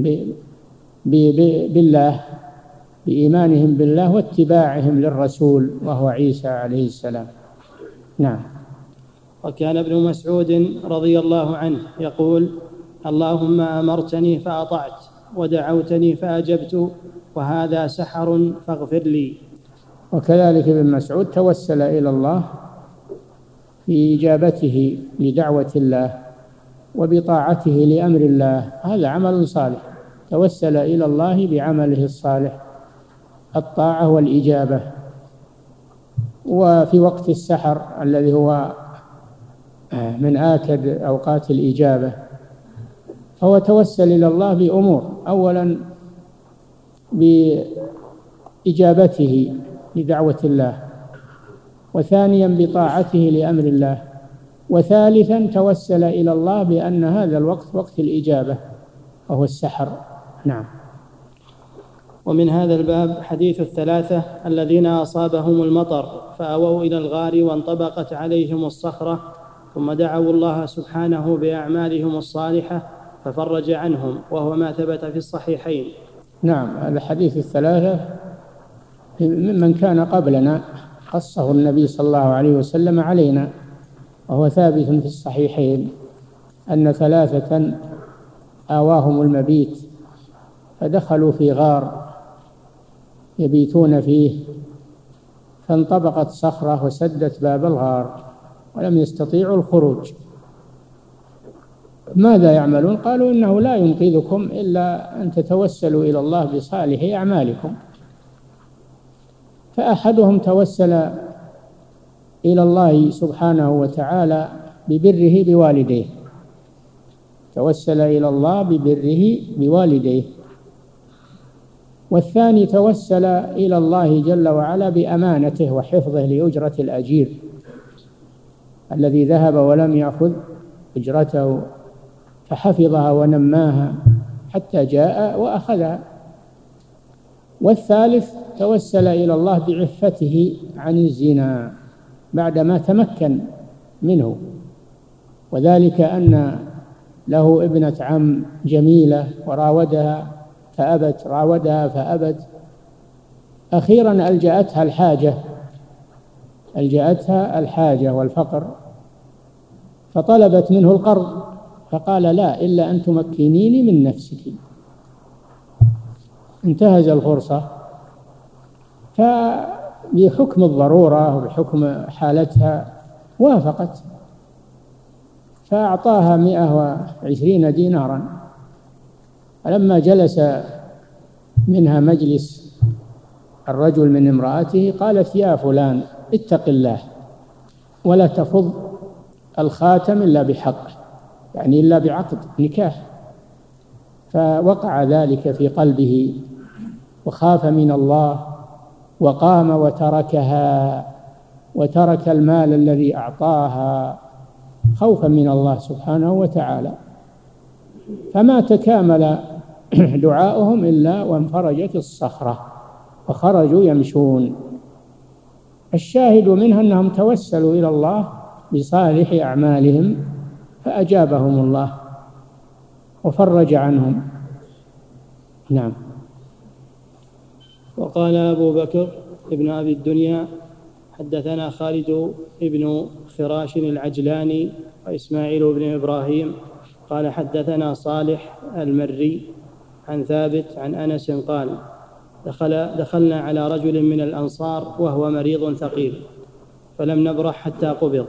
بالله بإيمانهم بالله واتباعهم للرسول وهو عيسى عليه السلام. نعم. وكان ابن مسعود رضي الله عنه يقول: اللهم أمرتني فأطعت ودعوتني فأجبت وهذا سحر فاغفر لي. وكذلك ابن مسعود توسل إلى الله بإجابته لدعوة الله وبطاعته لأمر الله، هذا عمل صالح، توسل إلى الله بعمله الصالح الطاعة والإجابة. وفي وقت السحر الذي هو من آكد أوقات الإجابة، هو توسل إلى الله بأمور: أولا بإجابته لدعوة الله، وثانيا بطاعته لأمر الله، وثالثا توسل إلى الله بأن هذا الوقت وقت الإجابة وهو السحر. نعم. ومن هذا الباب حديث الثلاثة الذين أصابهم المطر فأووا إلى الغار وانطبقت عليهم الصخرة ثم دعوا الله سبحانه بأعمالهم الصالحة ففرج عنهم، وهو ما ثبت في الصحيحين. نعم. هذا حديث الثلاثة ممن كان قبلنا، قصه النبي صلى الله عليه وسلم علينا، وهو ثابت في الصحيحين أن ثلاثة آواهم المبيت فدخلوا في غار يبيتون فيه، فانطبقت صخرة وسدت باب الغار ولم يستطيعوا الخروج. ماذا يعملون؟ قالوا: إنه لا ينقذكم إلا أن تتوسلوا إلى الله بصالح أعمالكم. فأحدهم توسل إلى الله سبحانه وتعالى ببره بوالديه، توسل إلى الله ببره بوالديه. والثاني توسل إلى الله جل وعلا بأمانته وحفظه لأجرة الأجير، الذي ذهب ولم يأخذ أجرته فحفظها ونماها حتى جاء وأخذها. والثالث توسل إلى الله بعفته عن الزنا بعدما تمكن منه، وذلك أن له ابنة عم جميلة وراودها فأبت، راودها فأبت، أخيرا ألجأتها الحاجة ألجأتها الحاجة والفقر، فطلبت منه القرض، فقال لا إلا أن تمكنيني من نفسك. انتهز الفرصة، فبحكم الضرورة وبحكم حالتها وافقت، فأعطاها مئة وعشرين دينارا. فلما جلس منها مجلس الرجل من امرأته قالت يا فلان اتق الله ولا تفض الخاتم إلا بحقه، يعني إلا بعقد نكاح. فوقع ذلك في قلبه وخاف من الله وقام وتركها، وترك المال الذي أعطاها خوفا من الله سبحانه وتعالى. فما تكامل دعاؤهم إلا وانفرجت الصخرة وخرجوا يمشون. الشاهد منها أنهم توسلوا إلى الله بصالح أعمالهم فأجابهم الله وفرج عنهم. نعم. وقال أبو بكر ابن أبي الدنيا حدثنا خالد ابن خراش العجلاني وإسماعيل بن إبراهيم قال حدثنا صالح المري عن ثابت عن أنس قال دخل دخلنا على رجل من الأنصار وهو مريض ثقيل فلم نبرح حتى قبض.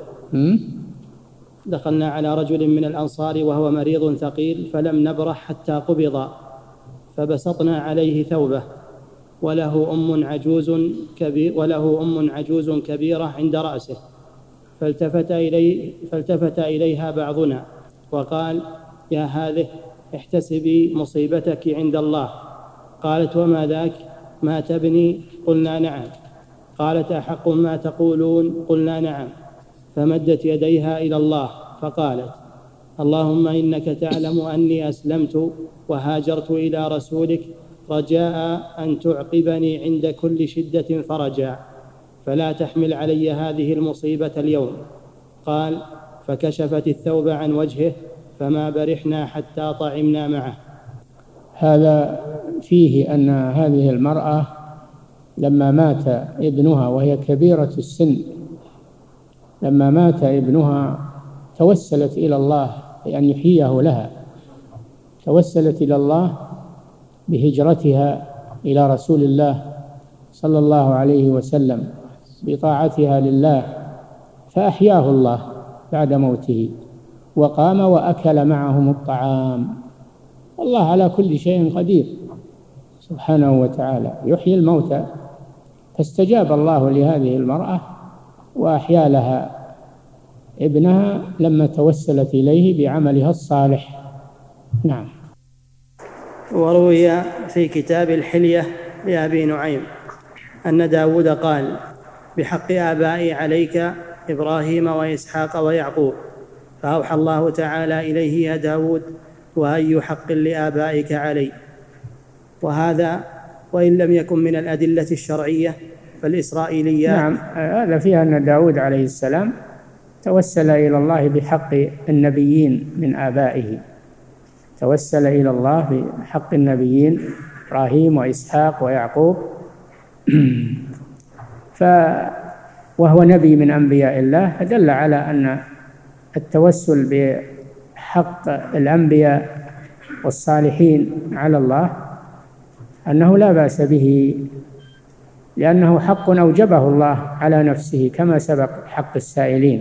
دخلنا على رجل من الأنصار وهو مريض ثقيل فلم نبرح حتى قبض، فبسطنا عليه ثوبه وله أم عجوز كبير وله أم عجوز كبيرة عند رأسه، فالتفت إليه فالتفت إليها بعضنا وقال يا هذه احتسبي مصيبتك عند الله. قالت وما ذاك؟ ما تبني؟ قلنا نعم. قالت أحق ما تقولون؟ قلنا نعم. فمدت يديها إلى الله فقالت اللهم إنك تعلم أني أسلمت وهاجرت إلى رسولك رجاء أن تعقبني عند كل شدة فرجا، فلا تحمل علي هذه المصيبة اليوم. قال فكشفت الثوب عن وجهه فما برحنا حتى طعمنا معه. هذا فيه أن هذه المرأة لما مات ابنها وهي كبيرة السن، لما مات ابنها توسلت إلى الله بأن يحييه لها، توسلت إلى الله بهجرتها إلى رسول الله صلى الله عليه وسلم بطاعتها لله، فأحياه الله بعد موته وقام وأكل معهم الطعام. والله على كل شيء قدير سبحانه وتعالى، يحيي الموتى. فاستجاب الله لهذه المرأة وأحيا لها ابنها لما توسلت إليه بعملها الصالح. نعم. وروي في كتاب الحلية لأبي نعيم أن داود قال بحق آبائي عليك إبراهيم وإسحاق ويعقوب، فأوحى الله تعالى إليه يا داود وأي حق لآبائك علي. وهذا وإن لم يكن من الأدلة الشرعية فالإسرائيليات. نعم، هذا فيها أن داود عليه السلام توسل إلى الله بحق النبيين من آبائه، توسل إلى الله بحق النبيين إبراهيم وإسحاق ويعقوب ف وهو نبي من أنبياء الله، فدل على أن التوسل بحق الأنبياء والصالحين على الله أنه لا بأس به، لأنه حق أوجبه الله على نفسه كما سبق حق السائلين.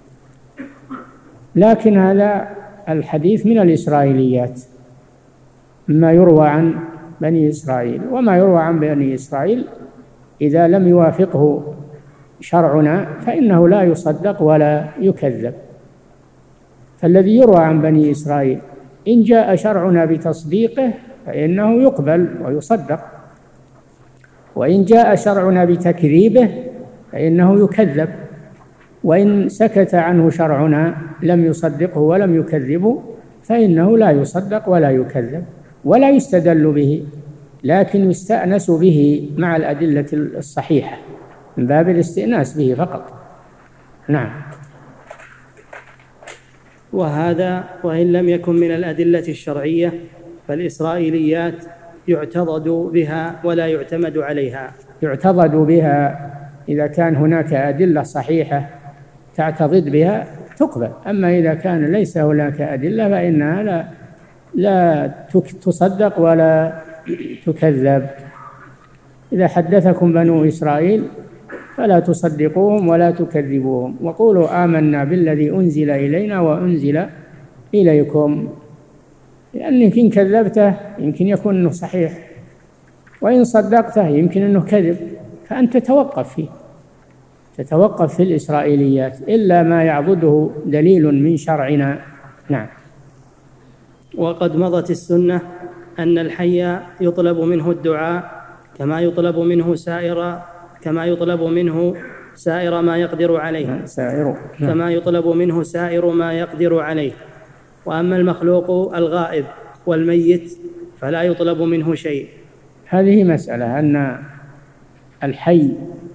لكن هذا الحديث من الإسرائيليات، ما يروى عن بني إسرائيل، وما يروى عن بني إسرائيل إذا لم يوافقه شرعنا فإنه لا يصدق ولا يكذب. فالذي يروى عن بني إسرائيل إن جاء شرعنا بتصديقه فإنه يقبل ويصدق، وإن جاء شرعنا بتكذيبه فإنه يكذب. وإن سكت عنه شرعنا لم يصدقه ولم يكذبه فإنه لا يصدق ولا يكذب ولا يستدل به، لكن يستأنس به مع الأدلة الصحيحة من باب الاستئناس به فقط. نعم. وهذا وإن لم يكن من الأدلة الشرعية فالإسرائيليات يعتضد بها ولا يعتمد عليها. يعتضد بها إذا كان هناك أدلة صحيحة تعتضد بها تقبل، أما إذا كان ليس هناك أدلة فإنها لا, لا تصدق ولا تكذب. إذا حدثكم بنو إسرائيل فلا تصدقوهم ولا تكذبوهم وقولوا آمنا بالذي أنزل إلينا وأنزل إليكم، لأنك إن كذبته يمكن يكون أنه صحيح، وإن صدقته يمكن أنه كذب، فأنت تتوقف فيه، تتوقف في الإسرائيليات إلا ما يعضده دليل من شرعنا. نعم. وقد مضت السنة أن الحي يطلب منه الدعاء كما يطلب منه سائر كما يطلب منه سائر ما يقدر عليه سائر. كما يطلب منه سائر ما يقدر عليه. وأما المخلوق الغائب والميت فلا يطلب منه شيء. هذه مسألة أن الحي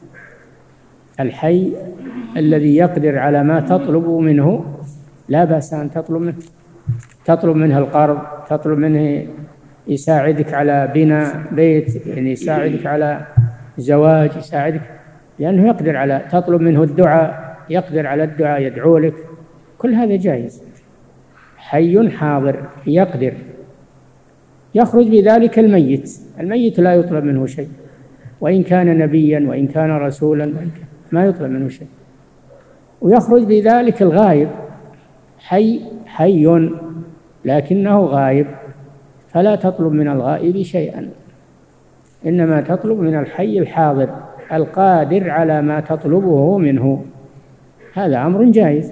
الحي الذي يقدر على ما تطلب منه لا بأس أن تطلب منه، تطلب منه القرض، تطلب منه يساعدك على بناء بيت، يعني يساعدك على زواج، يساعدك لأنه يقدر على، تطلب منه الدعاء يقدر على الدعاء، يدعو لك، كل هذا جائز. حي حاضر يقدر. يخرج بذلك الميت، الميت لا يطلب منه شيء وإن كان نبيا وإن كان رسولا ما يطلب منه شيء. ويخرج بذلك الغائب، حي حي لكنه غائب، فلا تطلب من الغائب شيئا، إنما تطلب من الحي الحاضر القادر على ما تطلبه منه. هذا أمر جائز.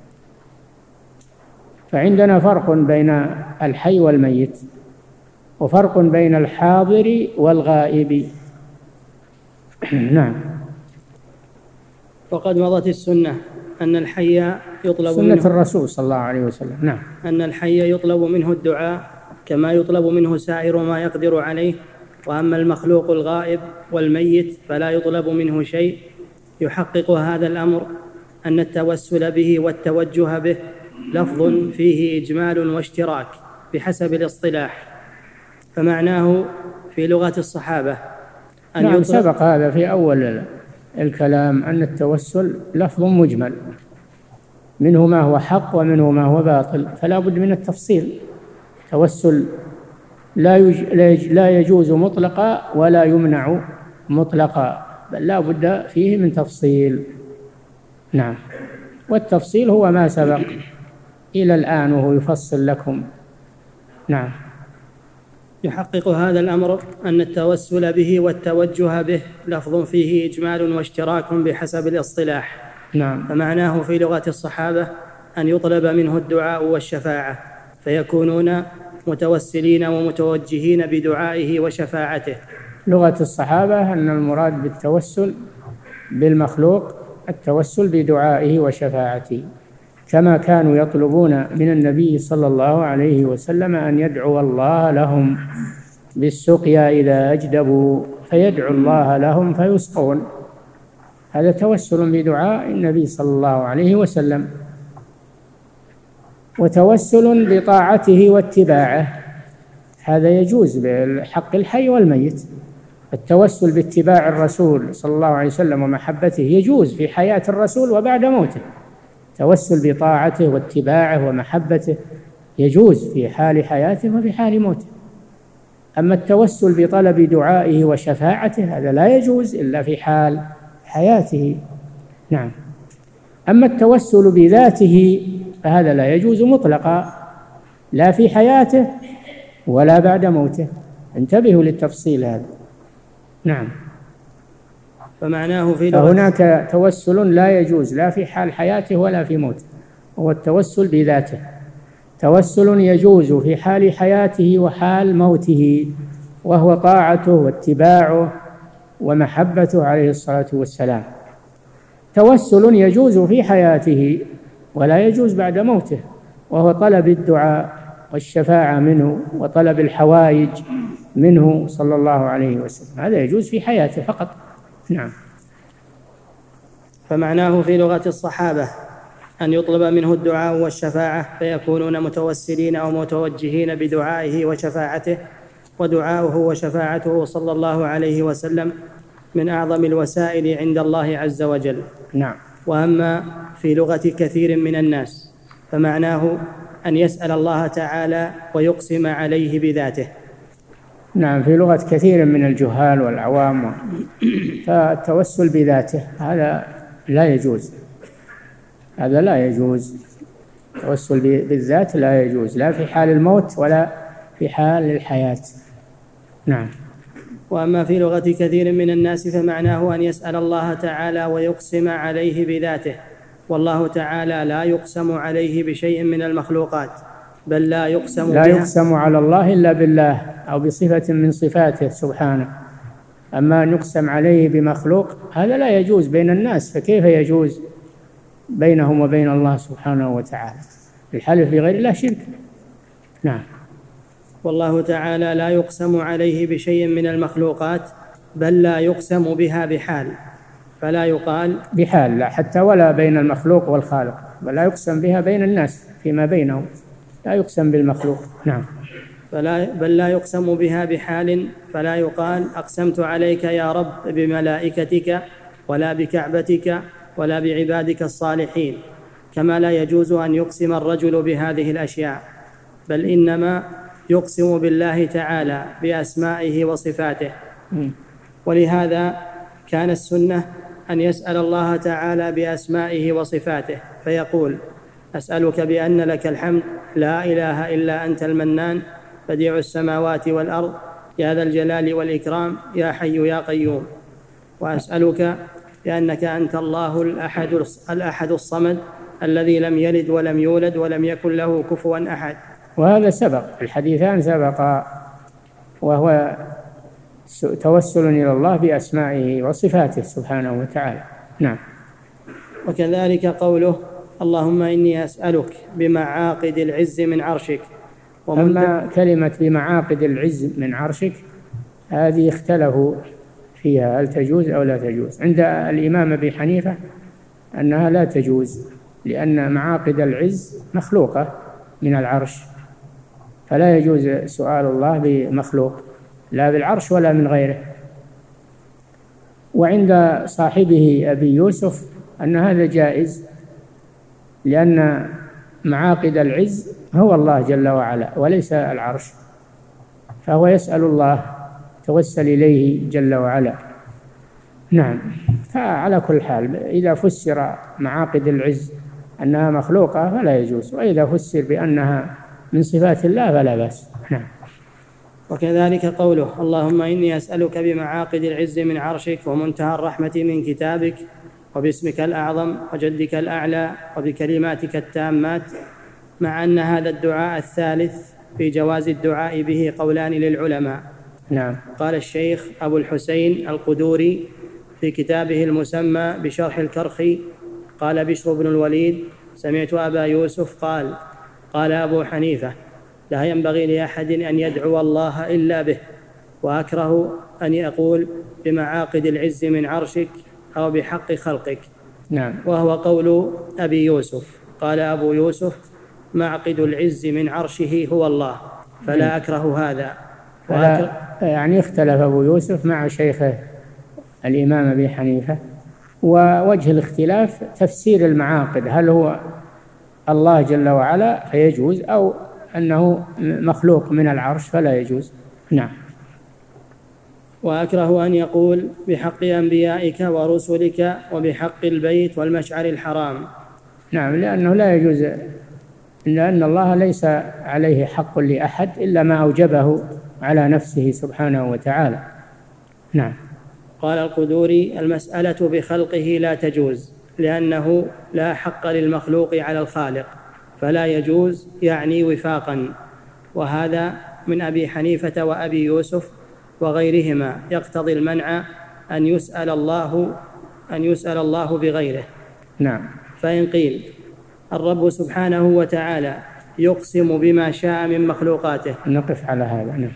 فعندنا فرق بين الحي والميت، وفرق بين الحاضر والغائب. نعم. وقد مضت السنة أن الحي يطلب سنة منه الرسول صلى الله عليه وسلم. نعم. أن الحي يطلب منه الدعاء كما يطلب منه سائر ما يقدر عليه. وأما المخلوق الغائب والميت فلا يطلب منه شيء. يحقق هذا الأمر أن التوسل به والتوجه به لفظ فيه إجمال واشتراك بحسب الاصطلاح، فمعناه في لغة الصحابة أن نعم سبق هذا في أول الكلام أن التوسل لفظ مجمل، منه ما هو حق ومنه ما هو باطل، فلا بد من التفصيل. توسل لا, يج... لا يجوز مطلقا ولا يمنع مطلقا، بل لا بد فيه من تفصيل. نعم. والتفصيل هو ما سبق إلى الآن وهو يفصل لكم. نعم. يحقق هذا الأمر أن التوسل به والتوجه به لفظ فيه إجمال واشتراك بحسب الاصطلاح. نعم. فمعناه في لغة الصحابة أن يطلب منه الدعاء والشفاعة، فيكونون متوسلين ومتوجهين بدعائه وشفاعته. لغة الصحابة أن المراد بالتوسل بالمخلوق التوسل بدعائه وشفاعته، كما كانوا يطلبون من النبي صلى الله عليه وسلم أن يدعو الله لهم بالسقيا إذا أجدبوا، فيدعو الله لهم فيسقون. هذا توسل بدعاء النبي صلى الله عليه وسلم. وتوسل بطاعته واتباعه، هذا يجوز بحق الحي والميت. التوسل باتباع الرسول صلى الله عليه وسلم ومحبته يجوز في حياة الرسول وبعد موته. توسل بطاعته واتباعه ومحبته يجوز في حال حياته وفي حال موته. أما التوسل بطلب دعائه وشفاعته هذا لا يجوز إلا في حال حياته. نعم. أما التوسل بذاته فهذا لا يجوز مطلقا، لا في حياته ولا بعد موته. انتبهوا للتفصيل هذا. نعم. فمعناه في فهناك توسل لا يجوز لا في حال حياته ولا في موته، هو التوسل بذاته. توسل يجوز في حال حياته وحال موته، وهو طاعته واتباعه ومحبته عليه الصلاة والسلام. توسل يجوز في حياته ولا يجوز بعد موته، وهو طلب الدعاء والشفاعة منه وطلب الحوائج منه صلى الله عليه وسلم، هذا يجوز في حياته فقط. نعم. فمعناه في لغة الصحابة أن يطلب منه الدعاء والشفاعة فيكونون متوسلين أو متوجهين بدعائه وشفاعته، ودعاؤه وشفاعته صلى الله عليه وسلم من أعظم الوسائل عند الله عز وجل. نعم. وأما في لغة كثير من الناس فمعناه أن يسأل الله تعالى ويقسم عليه بذاته. نعم، في لغة كثير من الجهال والعوام فالتوسل بذاته هذا لا يجوز، هذا لا يجوز، التوسل بالذات لا يجوز لا في حال الموت ولا في حال الحياة. نعم. وأما في لغة كثير من الناس فمعناه أن يسأل الله تعالى ويقسم عليه بذاته، والله تعالى لا يقسم عليه بشيء من المخلوقات، بل لا يقسم لا بها يقسم على الله إلا بالله أو بصفة من صفاته سبحانه. أما أن يقسم عليه بمخلوق هذا لا يجوز بين الناس، فكيف يجوز بينهم وبين الله سبحانه وتعالى؟ الحلف بغير الله شرك. نعم. والله تعالى لا يقسم عليه بشيء من المخلوقات، بل لا يقسم بها بحال، فلا يقال بحال لا حتى ولا بين المخلوق والخالق، بل لا يقسم بها بين الناس فيما بينهم، لا يقسم بالمخلوق. نعم. فلا بل لا يقسم بها بحال، فلا يقال أقسمت عليك يا رب بملائكتك ولا بكعبتك ولا بعبادك الصالحين، كما لا يجوز أن يقسم الرجل بهذه الأشياء، بل إنما يقسم بالله تعالى بأسمائه وصفاته. ولهذا كان السنة أن يسأل الله تعالى بأسمائه وصفاته فيقول: أسألك بأن لك الحمد لا إله إلا أنت المنان بديع السماوات والأرض يا ذا الجلال والإكرام يا حي يا قيوم، وأسألك بأنك أنت الله الأحد الأحد الصمد الذي لم يلد ولم يولد ولم يكن له كفوا أحد. وهذا سبق، الحديثان سبقا، وهو توسل إلى الله بأسمائه وصفاته سبحانه وتعالى. نعم. وكذلك قوله: اللهم إني أسألك بمعاقد العز من عرشك. أما كلمة بمعاقد العز من عرشك هذه اختلفوا فيها هل تجوز أو لا تجوز. عند الإمام أبي حنيفة أنها لا تجوز، لأن معاقد العز مخلوقة من العرش، فلا يجوز سؤال الله بمخلوق لا بالعرش ولا من غيره. وعند صاحبه أبي يوسف أن هذا جائز، لأن معاقد العز هو الله جل وعلا وليس العرش، فهو يسأل الله توسل إليه جل وعلا. نعم. فعلى كل حال إذا فسر معاقد العز أنها مخلوقة فلا يجوز، وإذا فسر بأنها من صفات الله فلا بأس. نعم. وكذلك قوله: اللهم إني أسألك بمعاقد العز من عرشك ومنتهى الرحمة من كتابك وباسمك الأعظم وجدك الأعلى وبكلماتك التامات، مع أن هذا الدعاء الثالث في جواز الدعاء به قولان للعلماء. نعم. قال الشيخ أبو الحسين القدوري في كتابه المسمى بشرح الكرخي: قال بشر بن الوليد: سمعت أبا يوسف قال: قال أبو حنيفة: لا ينبغي لأحد أن يدعو الله إلا به، وأكره أن يقول بمعاقد العز من عرشك أو بحق خلقك. نعم. وهو قول أبي يوسف. قال أبو يوسف: معقد العز من عرشه هو الله، فلا أكره هذا. وأكره يعني اختلف أبو يوسف مع شيخه الإمام أبي حنيفة، ووجه الاختلاف تفسير المعاقد، هل هو الله جل وعلا فيجوز، أو أنه مخلوق من العرش فلا يجوز. نعم. وأكره أن يقول بحق أنبيائك ورسلك وبحق البيت والمشعر الحرام. نعم، لأنه لا يجوز، لأن الله ليس عليه حق لأحد إلا ما أوجبه على نفسه سبحانه وتعالى. نعم. قال القدوري: المسألة بخلقه لا تجوز، لأنه لا حق للمخلوق على الخالق، فلا يجوز يعني وفاقا. وهذا من أبي حنيفة وأبي يوسف وغيرهما يقتضي المنع أن يسأل الله أن يسأل الله بغيره. نعم. فإن قيل الرب سبحانه وتعالى يقسم بما شاء من مخلوقاته. نقف على هذا. نعم.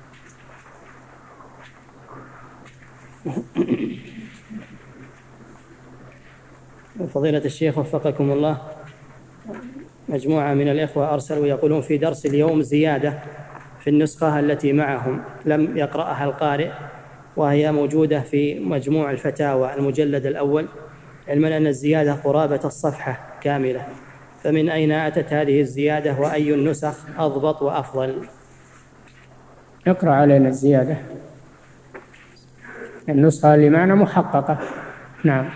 فضيلة الشيخ وفقكم الله، مجموعة من الإخوة أرسلوا يقولون في درس اليوم زيادة في النسخة التي معهم لم يقرأها القارئ، وهي موجودة في مجموع الفتاوى المجلد الأول، علما أن الزيادة قرابة الصفحة كاملة، فمن أين أتت هذه الزيادة وأي النسخ أضبط وأفضل؟ اقرأ علينا الزيادة. النسخة اللي معنا محققة. نعم.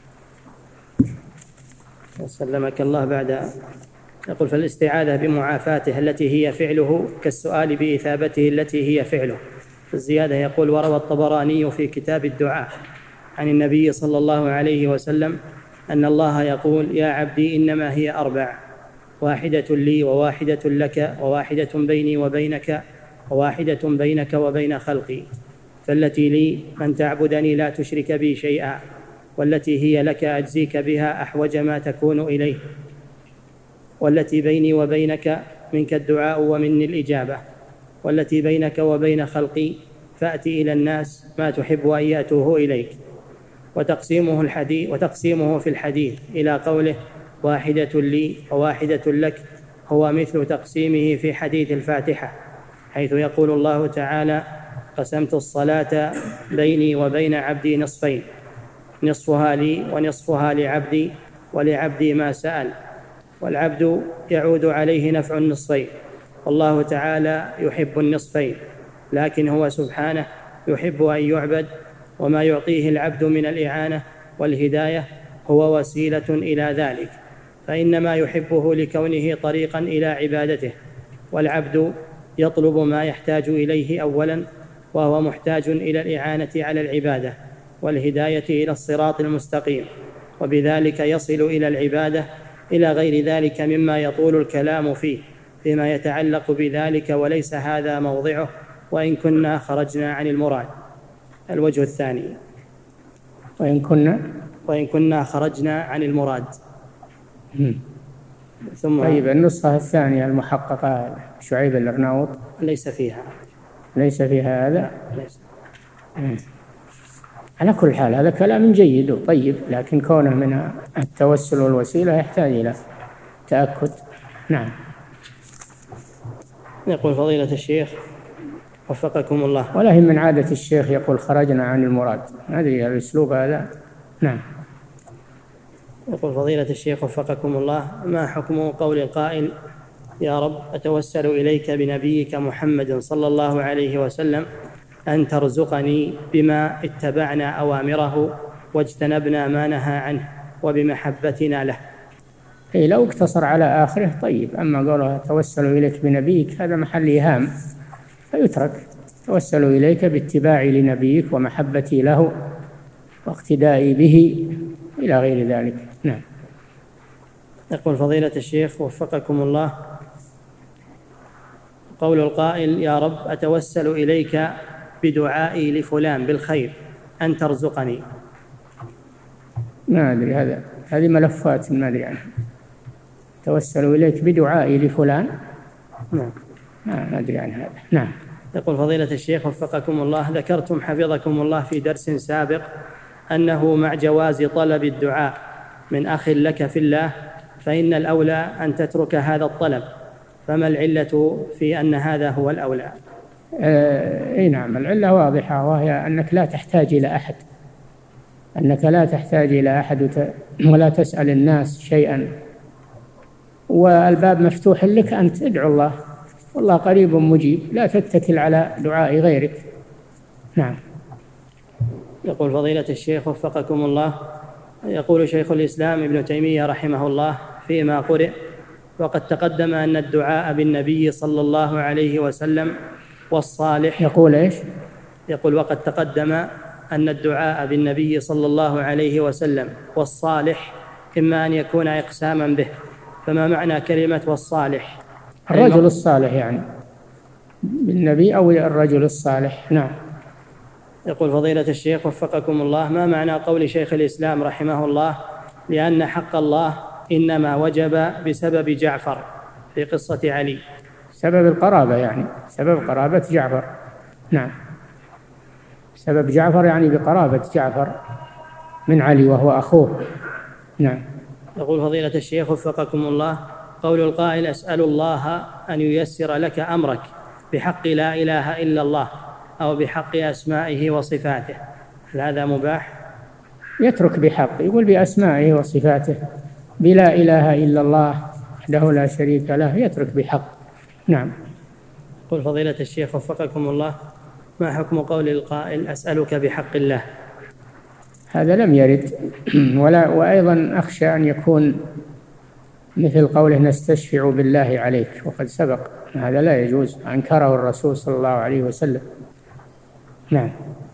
سلمك الله. بعد يقول فالاستعاذة بمعافاته التي هي فعله كالسؤال بإثابته التي هي فعله. الزيادة يقول وروى الطبراني في كتاب الدعاء عن النبي صلى الله عليه وسلم أن الله يقول يا عبدي إنما هي أربع، واحدة لي وواحدة لك وواحدة بيني وبينك وواحدة بينك وبين خلقي، فالتي لي أن تعبدني لا تشرك بي شيئا، والتي هي لك أجزيك بها أحوج ما تكون إليه، والتي بيني وبينك منك الدعاء ومني الإجابة، والتي بينك وبين خلقي فأتي إلى الناس ما تحب أن يأتوه إليك. وتقسيمه, الحديث وتقسيمه في الحديث إلى قوله واحدة لي وواحدة لك هو مثل تقسيمه في حديث الفاتحة، حيث يقول الله تعالى قسمت الصلاة بيني وبين عبدي نصفين، نصفها لي ونصفها لعبدي ولعبدي ما سأل، والعبد يعود عليه نفع النصفين، والله تعالى يحب النصفين، لكن هو سبحانه يحب أن يعبد، وما يعطيه العبد من الإعانة والهداية هو وسيلة إلى ذلك، فإنما يحبه لكونه طريقا إلى عبادته، والعبد يطلب ما يحتاج إليه أولا، وهو محتاج إلى الإعانة على العبادة والهداية إلى الصراط المستقيم، وبذلك يصل إلى العبادة إلى غير ذلك مما يطول الكلام فيه فيما يتعلق بذلك، وليس هذا موضعه، وإن كنا خرجنا عن المراد. الوجه الثاني وإن كنا وإن كنا خرجنا عن المراد. ثم طيب النسخة الثانية المحققة شعيب الأرناؤوط ليس فيها ليس فيها هذا. ليس. على كل حال هذا كلام جيد وطيب، لكن كونه من التوسل والوسيلة يحتاج إلى تأكد. نعم. يقول فضيلة الشيخ وفقكم الله، ولا هي من عادة الشيخ يقول خرجنا عن المراد، هذه الأسلوب هذا. نعم. يقول فضيلة الشيخ وفقكم الله ما حكم قول القائل يا رب أتوسل إليك بنبيك محمد صلى الله عليه وسلم أن ترزقني بما اتبعنا أوامره واجتنبنا ما نهى عنه وبمحبتنا له؟ إيه لو اقتصر على آخره طيب، أما قوله توسل إليك بنبيك هذا محل إيهام فيترك. توسل إليك باتباعي لنبيك ومحبتي له واقتدائي به إلى غير ذلك. نعم. يقول فضيلة الشيخ وفقكم الله قول القائل يا رب أتوسل إليك بدعائي لفلان بالخير أن ترزقني، ما أدري، هذا هذه ملفات ما أدري عنها. توسل إليك بدعائي لفلان، نعم ما أدري عن هذا. نعم. يقول فضيلة الشيخ وفقكم الله ذكرتم حفظكم الله في درس سابق أنه مع جواز طلب الدعاء من أخ لك في الله فإن الأولى أن تترك هذا الطلب، فما العلة في أن هذا هو الأولى؟ آه إيه نعم، العلة واضحة، وهي أنك لا تحتاج إلى أحد، أنك لا تحتاج إلى أحد ولا تسأل الناس شيئا، والباب مفتوح لك أن تدعو الله، والله قريب مجيب، لا تتكل على دعاء غيرك. نعم. يقول فضيلة الشيخ وفقكم الله يقول شيخ الإسلام ابن تيمية رحمه الله فيما قرئ وقد تقدم أن الدعاء بالنبي صلى الله عليه وسلم والصالح يقول إيش؟ يقول وقد تقدم أن الدعاء بالنبي صلى الله عليه وسلم والصالح إما أن يكون إقساما به، فما معنى كلمة والصالح؟ الرجل الصالح يعني بالنبي أو الرجل الصالح. نعم. يقول فضيلة الشيخ وفقكم الله: ما معنى قول شيخ الإسلام رحمه الله لأن حق الله إنما وجب بسبب جعفر في قصة علي؟ سبب القرابة، يعني سبب قرابة جعفر. نعم، سبب جعفر يعني بقرابة جعفر من علي وهو أخوه. نعم. يقول فضيلة الشيخ وفقكم الله: قول القائل أسأل الله أن ييسر لك أمرك بحق لا إله إلا الله أو بحق أسمائه وصفاته، هل هذا مباح؟ يترك بحق، يقول بأسمائه وصفاته، بلا إله إلا الله وحده لا شريك له، يترك بحق. نعم. يقول فضيلة الشيخ وفقكم الله: ما حكم قول القائل أسألك بحق الله؟ هذا لم يرد، ولا وأيضا أخشى أن يكون مثل قوله نستشفع بالله عليك، وقد سبق هذا لا يجوز، أنكره الرسول صلى الله عليه وسلم. نعم.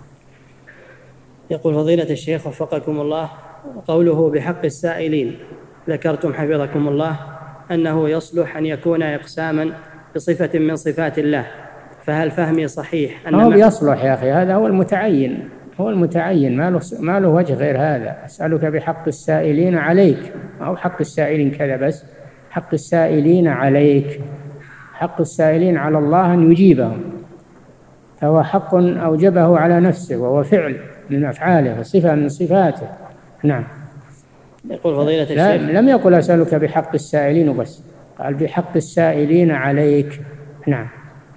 يقول فضيلة الشيخ وفقكم الله: قوله بحق السائلين، ذكرتم حفظكم الله أنه يصلح أن يكون إقساما بصفة من صفات الله، فهل فهمي صحيح أن هو يصلح يا أخي؟ هذا هو المتعين، هو المتعين، ما له ما له وجه غير هذا. أسألك بحق السائلين عليك، أو حق السائلين كذا بس، حق السائلين عليك، حق السائلين على الله أن يجيبهم، فهو حق أوجبه على نفسه، وهو فعل من أفعاله وصفة من صفاته. نعم. يقول فضيلة الشيخ: لم يقل أسألك بحق السائلين وبس، قال بحق السائلين عليك. نعم.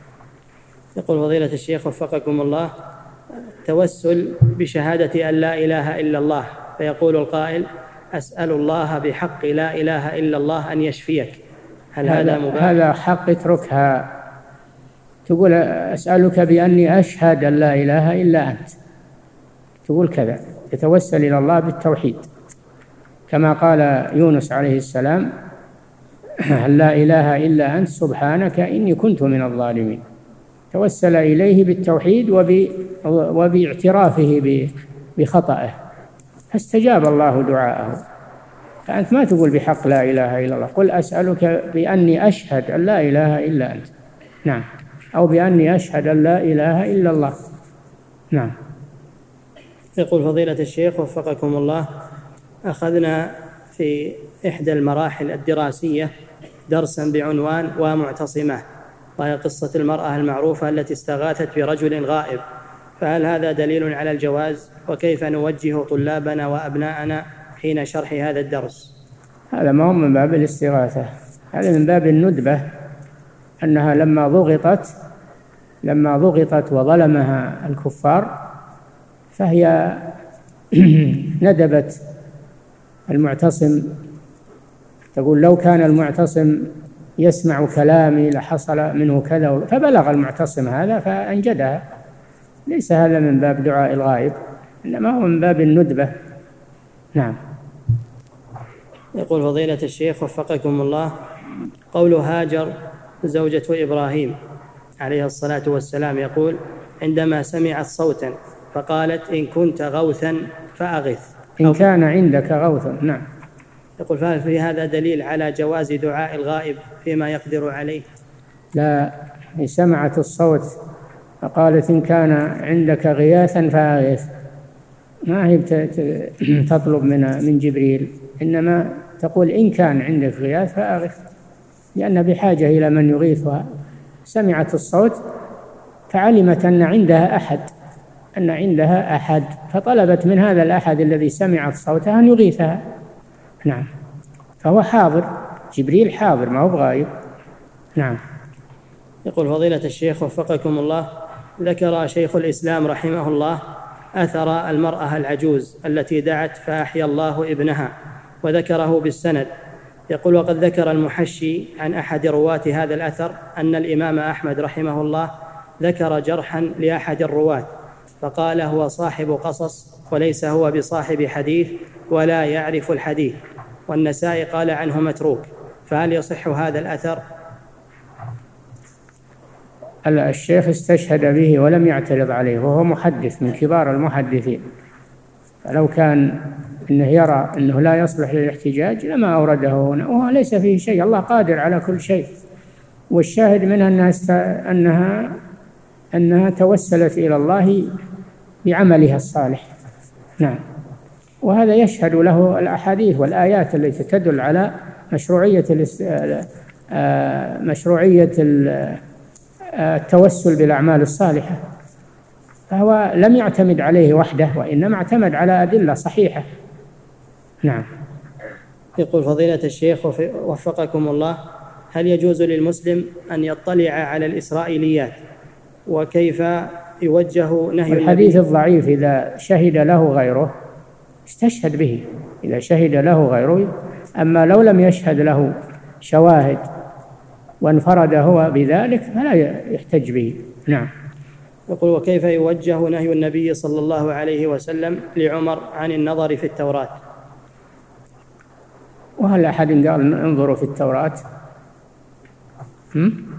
يقول فضيلة الشيخ وفقكم الله: التوسل بشهادة أن لا إله إلا الله، فيقول القائل أسأل الله بحق لا إله إلا الله أن يشفيك، هل هذا مباح؟ هذا حق، اتركها. تقول أسألك بأني أشهد أن لا إله إلا أنت، تقول كذا، تتوسل إلى الله بالتوحيد، كما قال يونس عليه السلام لا إله إلا أنت سبحانك إني كنت من الظالمين، توسل إليه بالتوحيد وباعترافه بخطأه، فاستجاب الله دعاءه. فأنت ما تقول بحق لا إله إلا الله، قل أسألك بأني أشهد أن لا إله إلا أنت. نعم. أو بأني أشهد أن لا إله إلا الله. نعم. يقول فضيلة الشيخ وفقكم الله: أخذنا في إحدى المراحل الدراسية درسا بعنوان ومعتصمة، وهي قصة المرأة المعروفة التي استغاثت برجل غائب، فهل هذا دليل على الجواز؟ وكيف نوجه طلابنا وأبناءنا حين شرح هذا الدرس؟ هذا ما هو من باب الاستغاثة، هذا من باب الندبة، أنها لما ضغطت لما ضغطت وظلمها الكفار فهي ندبت المعتصم، تقول لو كان المعتصم يسمع كلامي لحصل منه كذا، فبلغ المعتصم هذا فأنجدها. ليس هذا من باب دعاء الغائب، إنما هو من باب الندبة. نعم. يقول فضيلة الشيخ وفقكم الله: قول هاجر زوجة إبراهيم عليه الصلاة والسلام يقول عندما سمعت صوتا فقالت إن كنت غوثا فأغث، إن كان عندك غوث. نعم. يقول فهل في هذا دليل على جواز دعاء الغائب فيما يقدر عليه؟ لا، سمعت الصوت فقالت إن كان عندك غياثا فأغث، ما هي تطلب من من جبريل، إنما تقول إن كان عندك غياث فأغث، لأن بحاجة إلى من يغيثها. سمعت الصوت فعلمت أن عندها أحد أن عندها أحد فطلبت من هذا الأحد الذي سمعت صوته أن يغيثها. نعم. فهو حاضر، جبريل حاضر ما هو بغايب. نعم. يقول فضيلة الشيخ وفقكم الله: ذكر شيخ الإسلام رحمه الله أثر المرأة العجوز التي دعت فأحيا الله ابنها، وذكره بالسند. يقول وقد ذكر المحشي عن أحد رواة هذا الأثر أن الإمام أحمد رحمه الله ذكر جرحا لأحد الرواة فقال هو صاحب قصص وليس هو بصاحب حديث ولا يعرف الحديث، والنسائي قال عنه متروك، فهل يصح هذا الأثر؟ الشيخ استشهد به ولم يعترض عليه، وهو محدث من كبار المحدثين، فلو كان إنه يرى أنه لا يصلح للاحتجاج لما أورده هنا، وهو ليس فيه شيء، الله قادر على كل شيء. والشاهد منها أنها, است... أنها... أنها توسلت إلى الله بعملها الصالح. نعم. وهذا يشهد له الأحاديث والآيات التي تدل على مشروعية مشروعية التوسل بالأعمال الصالحة، فهو لم يعتمد عليه وحده، وإنما اعتمد على أدلة صحيحة. نعم. يقول فضيلة الشيخ وفقكم الله: هل يجوز للمسلم أن يطلع على الإسرائيليات؟ وكيف يوجه نهي الحديث الضعيف إذا شهد له غيره استشهد به، إذا شهد له غيره، أما لو لم يشهد له شواهد وانفرد هو بذلك فلا يحتج به. نعم. يقول: وكيف يوجه نهي النبي صلى الله عليه وسلم لعمر عن النظر في التوراة؟ وهل أحد قال انظروا في التوراة؟ هم؟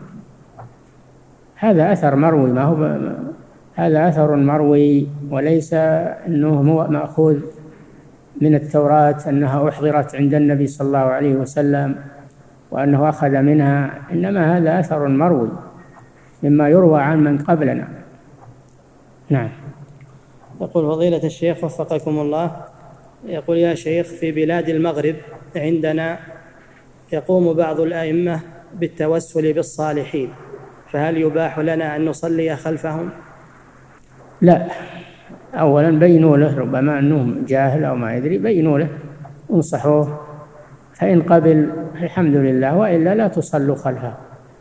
هذا أثر مروي، ما هو هذا أثر مروي، وليس أنه مأخوذ من التوراة أنها أحضرت عند النبي صلى الله عليه وسلم وأنه أخذ منها، إنما هذا أثر مروي مما يروى عن من قبلنا. نعم. يقول فضيلة الشيخ وفقكم الله: يقول: يا شيخ، في بلاد المغرب عندنا يقوم بعض الأئمة بالتوسل بالصالحين، فهل يباح لنا أن نصلي خلفهم؟ لا، أولا بينوا له، ربما أنه جاهل أو ما يدري، بينوا له انصحوه، فإن قبل الحمد لله، وإلا لا تصلوا خلفه،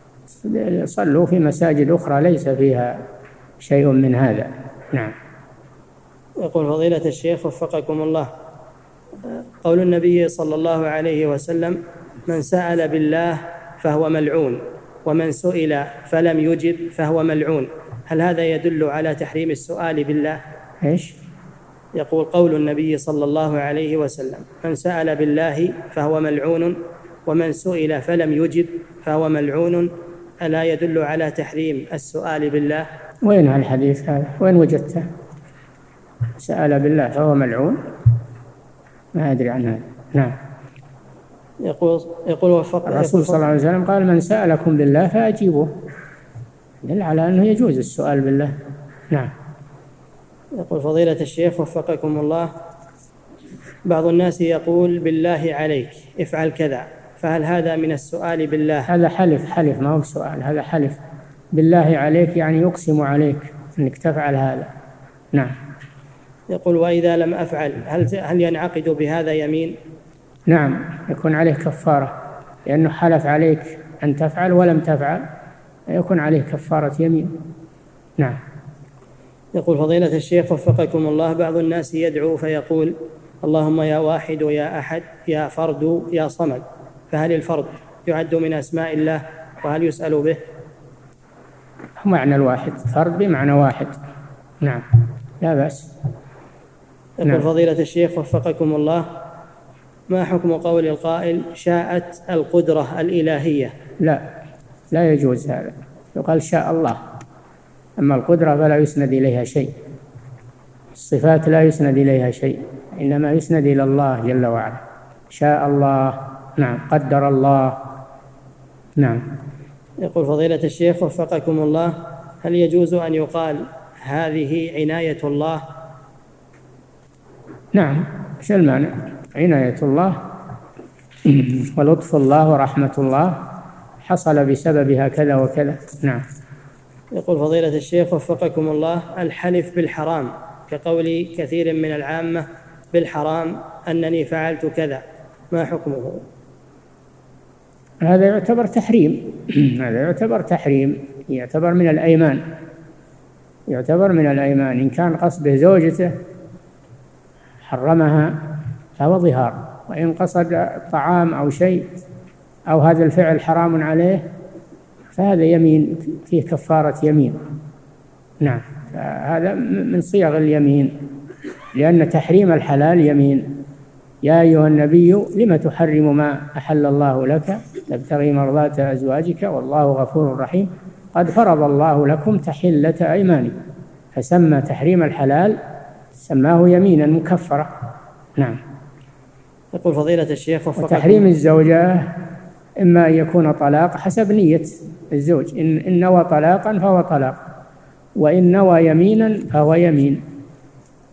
صلوا في مساجد أخرى ليس فيها شيء من هذا. نعم. يقول فضيلة الشيخ وفقكم الله: قول النبي صلى الله عليه وسلم: من سأل بالله فهو ملعون، ومن سئل فلم يجب فهو ملعون، هل هذا يدل على تحريم السؤال بالله؟ إيش؟ يقول: قول النبي صلى الله عليه وسلم: من سأل بالله فهو ملعون، ومن سئل فلم يجب فهو ملعون، ألا يدل على تحريم السؤال بالله؟ وين الحديث هذا؟ وين وجدته؟ سأل بالله فهو ملعون؟ ما أدري عن هذا. نعم. يقول يقول وفق الرسول صلى الله عليه وسلم قال: من سألكم بالله فأجيبوه، دل على أنه يجوز السؤال بالله. نعم. يقول فضيلة الشيخ وفقكم الله: بعض الناس يقول بالله عليك افعل كذا، فهل هذا من السؤال بالله؟ هذا حلف، حلف ما هو سؤال، هذا حلف. بالله عليك يعني يقسم عليك أنك تفعل هذا. نعم. يقول: وإذا لم أفعل هل هل ينعقد بهذا يمين؟ نعم، يكون عليه كفارة، لأنه حلف عليك أن تفعل ولم تفعل، يكون عليه كفارة يمين. نعم. يقول فضيلة الشيخ وفقكم الله: بعض الناس يدعو فيقول: اللهم يا واحد يا أحد يا فرد يا صمد، فهل الفرد يعد من أسماء الله وهل يسأل به؟ هو معنى الواحد، فرد بمعنى واحد. نعم، لا بأس. يقول نعم. فضيلة الشيخ وفقكم الله: ما حكم قول القائل شاءت القدرة الإلهية؟ لا، لا يجوز هذا، يقال شاء الله، أما القدرة فلا يسند إليها شيء، الصفات لا يسند إليها شيء، إنما يسند إلى الله جل وعلا. شاء الله، نعم، قدر الله. نعم. يقول فضيلة الشيخ وفقكم الله: هل يجوز أن يقال هذه عناية الله؟ نعم، ايش المانع؟ عناية الله ولطف الله ورحمة الله حصل بسببها كذا وكذا. نعم. يقول فضيلة الشيخ وفقكم الله: الحلف بالحرام كقول كثير من العامة بالحرام أنني فعلت كذا، ما حكمه؟ هذا يعتبر تحريم هذا يعتبر تحريم يعتبر من الأيمان يعتبر من الأيمان إن كان قصده زوجته حرمها فهو ظهار، وإن قصد طعام أو شيء أو هذا الفعل حرام عليه فهذا يمين فيه كفارة يمين. نعم، هذا من صيغ اليمين، لأن تحريم الحلال يمين. يا أيها النبي لم تحرم ما أحل الله لك تبتغي مرضات أزواجك والله غفور رحيم قد فرض الله لكم تحلة أيمانكم، فسمى تحريم الحلال سماه يمينا مكفرة. نعم. يقول فضيلة الشيخ وتحريم الزوجة إما أن يكون طلاق حسب نية الزوج، إن, إن نوى طلاقا فهو طلاق، وإن نوى يمينا فهو يمين.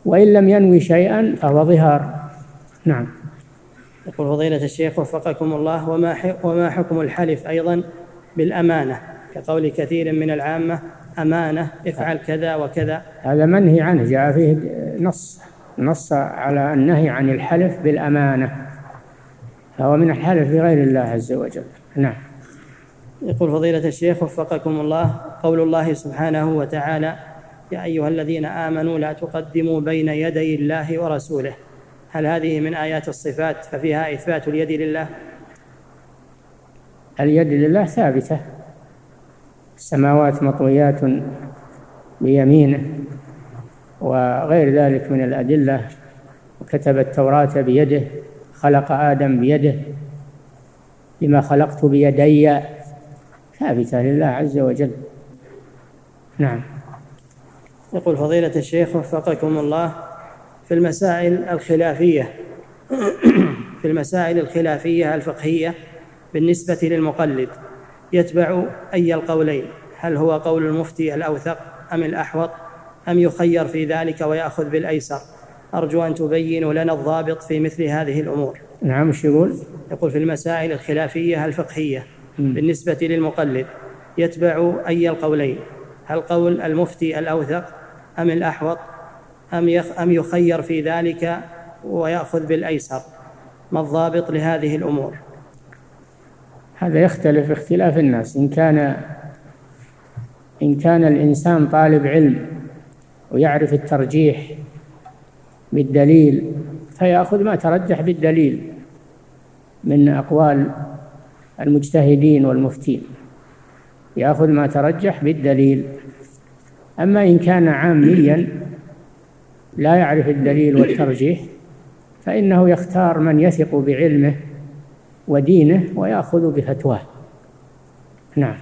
وإن لم ينوي شيئا فهو ظهار. نعم. يقول فضيلة الشيخ وفقكم الله: وما وما حكم الحلف أيضا بالأمانة كقول كثير من العامة: أمانة افعل كذا وكذا؟ هذا منهي عنه، جاء فيه نص نص على النهي عن الحلف بالأمانة، فهو من الحلف بغير الله عز وجل. نعم. يقول فضيلة الشيخ وفقكم الله: قول الله سبحانه وتعالى: يا أيها الذين آمنوا لا تقدموا بين يدي الله ورسوله، هل هذه من آيات الصفات ففيها إثبات اليد لله؟ اليد لله ثابتة، السماوات مطويات بيمينه وغير ذلك من الأدلة، وكتب التوراة بيده، خلق آدم بيده، لما خلقت بيدي، ثابتة لله عز وجل. نعم. يقول فضيلة الشيخ وفقكم الله: في المسائل الخلافية في المسائل الخلافية الفقهية بالنسبة للمقلد يتبع أي القولين؟ هل هو قول المفتي الأوثق أم الأحوط، أم يخير في ذلك ويأخذ بالأيسر؟ أرجو أن تبينوا لنا الضابط في مثل هذه الأمور. نعم. ايش يقول؟ يقول في المسائل الخلافية الفقهية م. بالنسبة للمقلد يتبع أي القولين؟ هل قول المفتي الأوثق أم الأحوط، أم أم يخير في ذلك ويأخذ بالأيسر؟ ما الضابط لهذه الأمور؟ هذا يختلف اختلاف الناس. إن كان إن كان الإنسان طالب علم ويعرف الترجيح بالدليل فيأخذ ما ترجح بالدليل من أقوال المجتهدين والمفتين، يأخذ ما ترجح بالدليل. أما إن كان عاميا لا يعرف الدليل والترجيح فإنه يختار من يثق بعلمه ودينه ويأخذ بفتواه. نعم.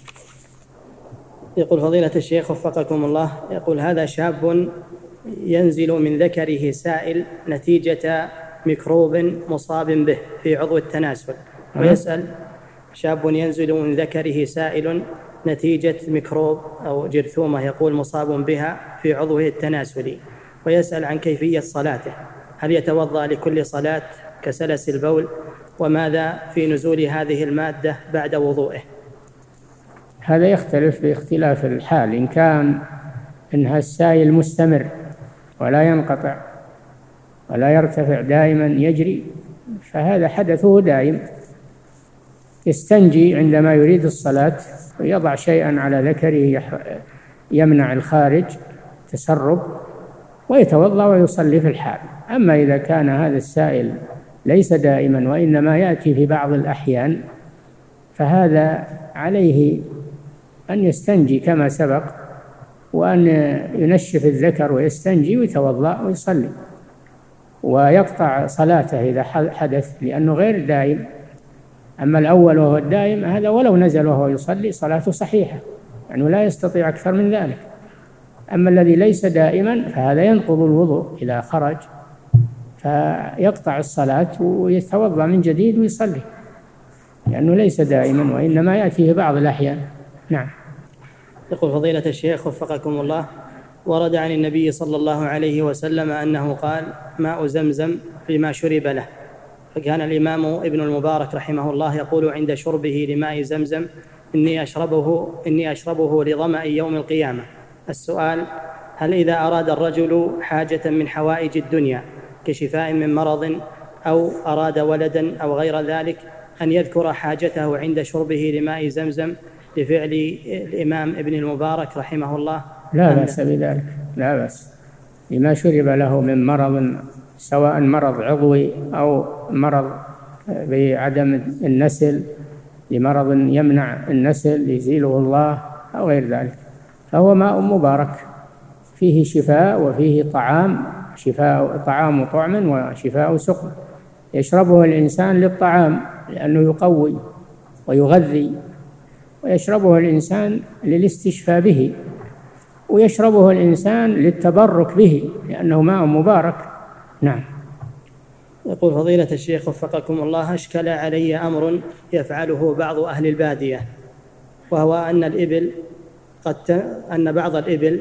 يقول فضيلة الشيخ وفقكم الله: يقول هذا شاب ينزل من ذكره سائل نتيجة ميكروب مصاب به في عضو التناسل، ويسأل شاب ينزل من ذكره سائل نتيجة ميكروب أو جرثومة يقول مصاب بها في عضوه التناسلي، ويسأل عن كيفية صلاته، هل يتوضأ لكل صلاة كسلس البول؟ وماذا في نزول هذه المادة بعد وضوئه؟ هذا يختلف باختلاف الحال. إن كان إنها السائل مستمر ولا ينقطع ولا يرتفع دائما يجري فهذا حدثه دائم، يستنجي عندما يريد الصلاة ويضع شيئا على ذكره يمنع الخارج تسرب ويتوضأ ويصلي في الحال. أما إذا كان هذا السائل ليس دائما وإنما يأتي في بعض الأحيان فهذا عليه أن يستنجي كما سبق، وأن ينشف الذكر ويستنجي ويتوضأ ويصلي، ويقطع صلاته إذا حدث لأنه غير دائم. أما الأول وهو الدائم هذا ولو نزل وهو يصلي صلاته صحيحة، يعني لا يستطيع أكثر من ذلك. أما الذي ليس دائما فهذا ينقض الوضوء إذا خرج، فيقطع الصلاة ويتوضأ من جديد ويصلي لأنه ليس دائما وإنما يأتي في بعض الأحيان. نعم. يقول فضيلة الشيخ وفقكم الله: ورد عن النبي صلى الله عليه وسلم أنه قال: ماء زمزم فيما شرب له. فكان الإمام ابن المبارك رحمه الله يقول عند شربه لماء زمزم: إني أشربه, إني أشربه لظمأ يوم القيامة. السؤال: هل إذا أراد الرجل حاجة من حوائج الدنيا كشفاء من مرض أو أراد ولدا أو غير ذلك أن يذكر حاجته عند شربه لماء زمزم لفعل الإمام ابن المبارك رحمه الله؟ لا بأس بذلك، لا بأس لما شرب له من مرض، سواء مرض عضوي أو مرض بعدم النسل، لمرض يمنع النسل يزيله الله أو غير ذلك، فهو ماء مبارك فيه شفاء وفيه طعام، شفاء طعام طعم وشفاء سقم. يشربه الإنسان للطعام لأنه يقوي ويغذي، ويشربه الإنسان للاستشفاء به، ويشربه الإنسان للتبرك به لأنه ماء مبارك. نعم. يقول فضيلة الشيخ وفقكم الله: أشكل علي أمر يفعله بعض أهل البادية، وهو أن الإبل قد ت... أن بعض الإبل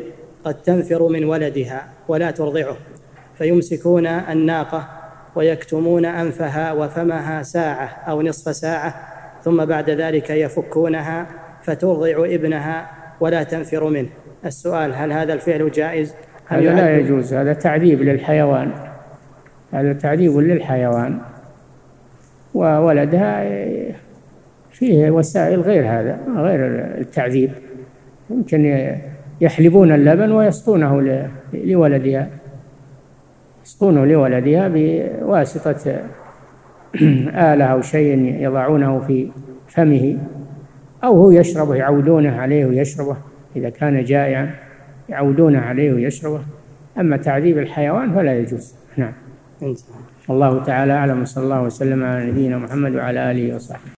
قد تنفر من ولدها ولا ترضعه، فيمسكون الناقة ويكتمون أنفها وفمها ساعة أو نصف ساعة، ثم بعد ذلك يفكونها فترضع ابنها ولا تنفر منه. السؤال: هل هذا الفعل جائز؟ هذا لا يجوز، هذا تعذيب للحيوان، هذا تعذيب للحيوان، وولدها فيه وسائل غير هذا، غير التعذيب. يمكن يحلبون اللبن ويسقونه لولدها، يسقونه لولدها بواسطة آلة أو شيء يضعونه في فمه، أو هو يشربه، يعودونه عليه ويشربه إذا كان جائعا، يعودونه عليه ويشربه. أما تعذيب الحيوان فلا يجوز. نعم. الله تعالى أعلم، صلى الله وسلم على نبينا محمد وعلى آله وصحبه.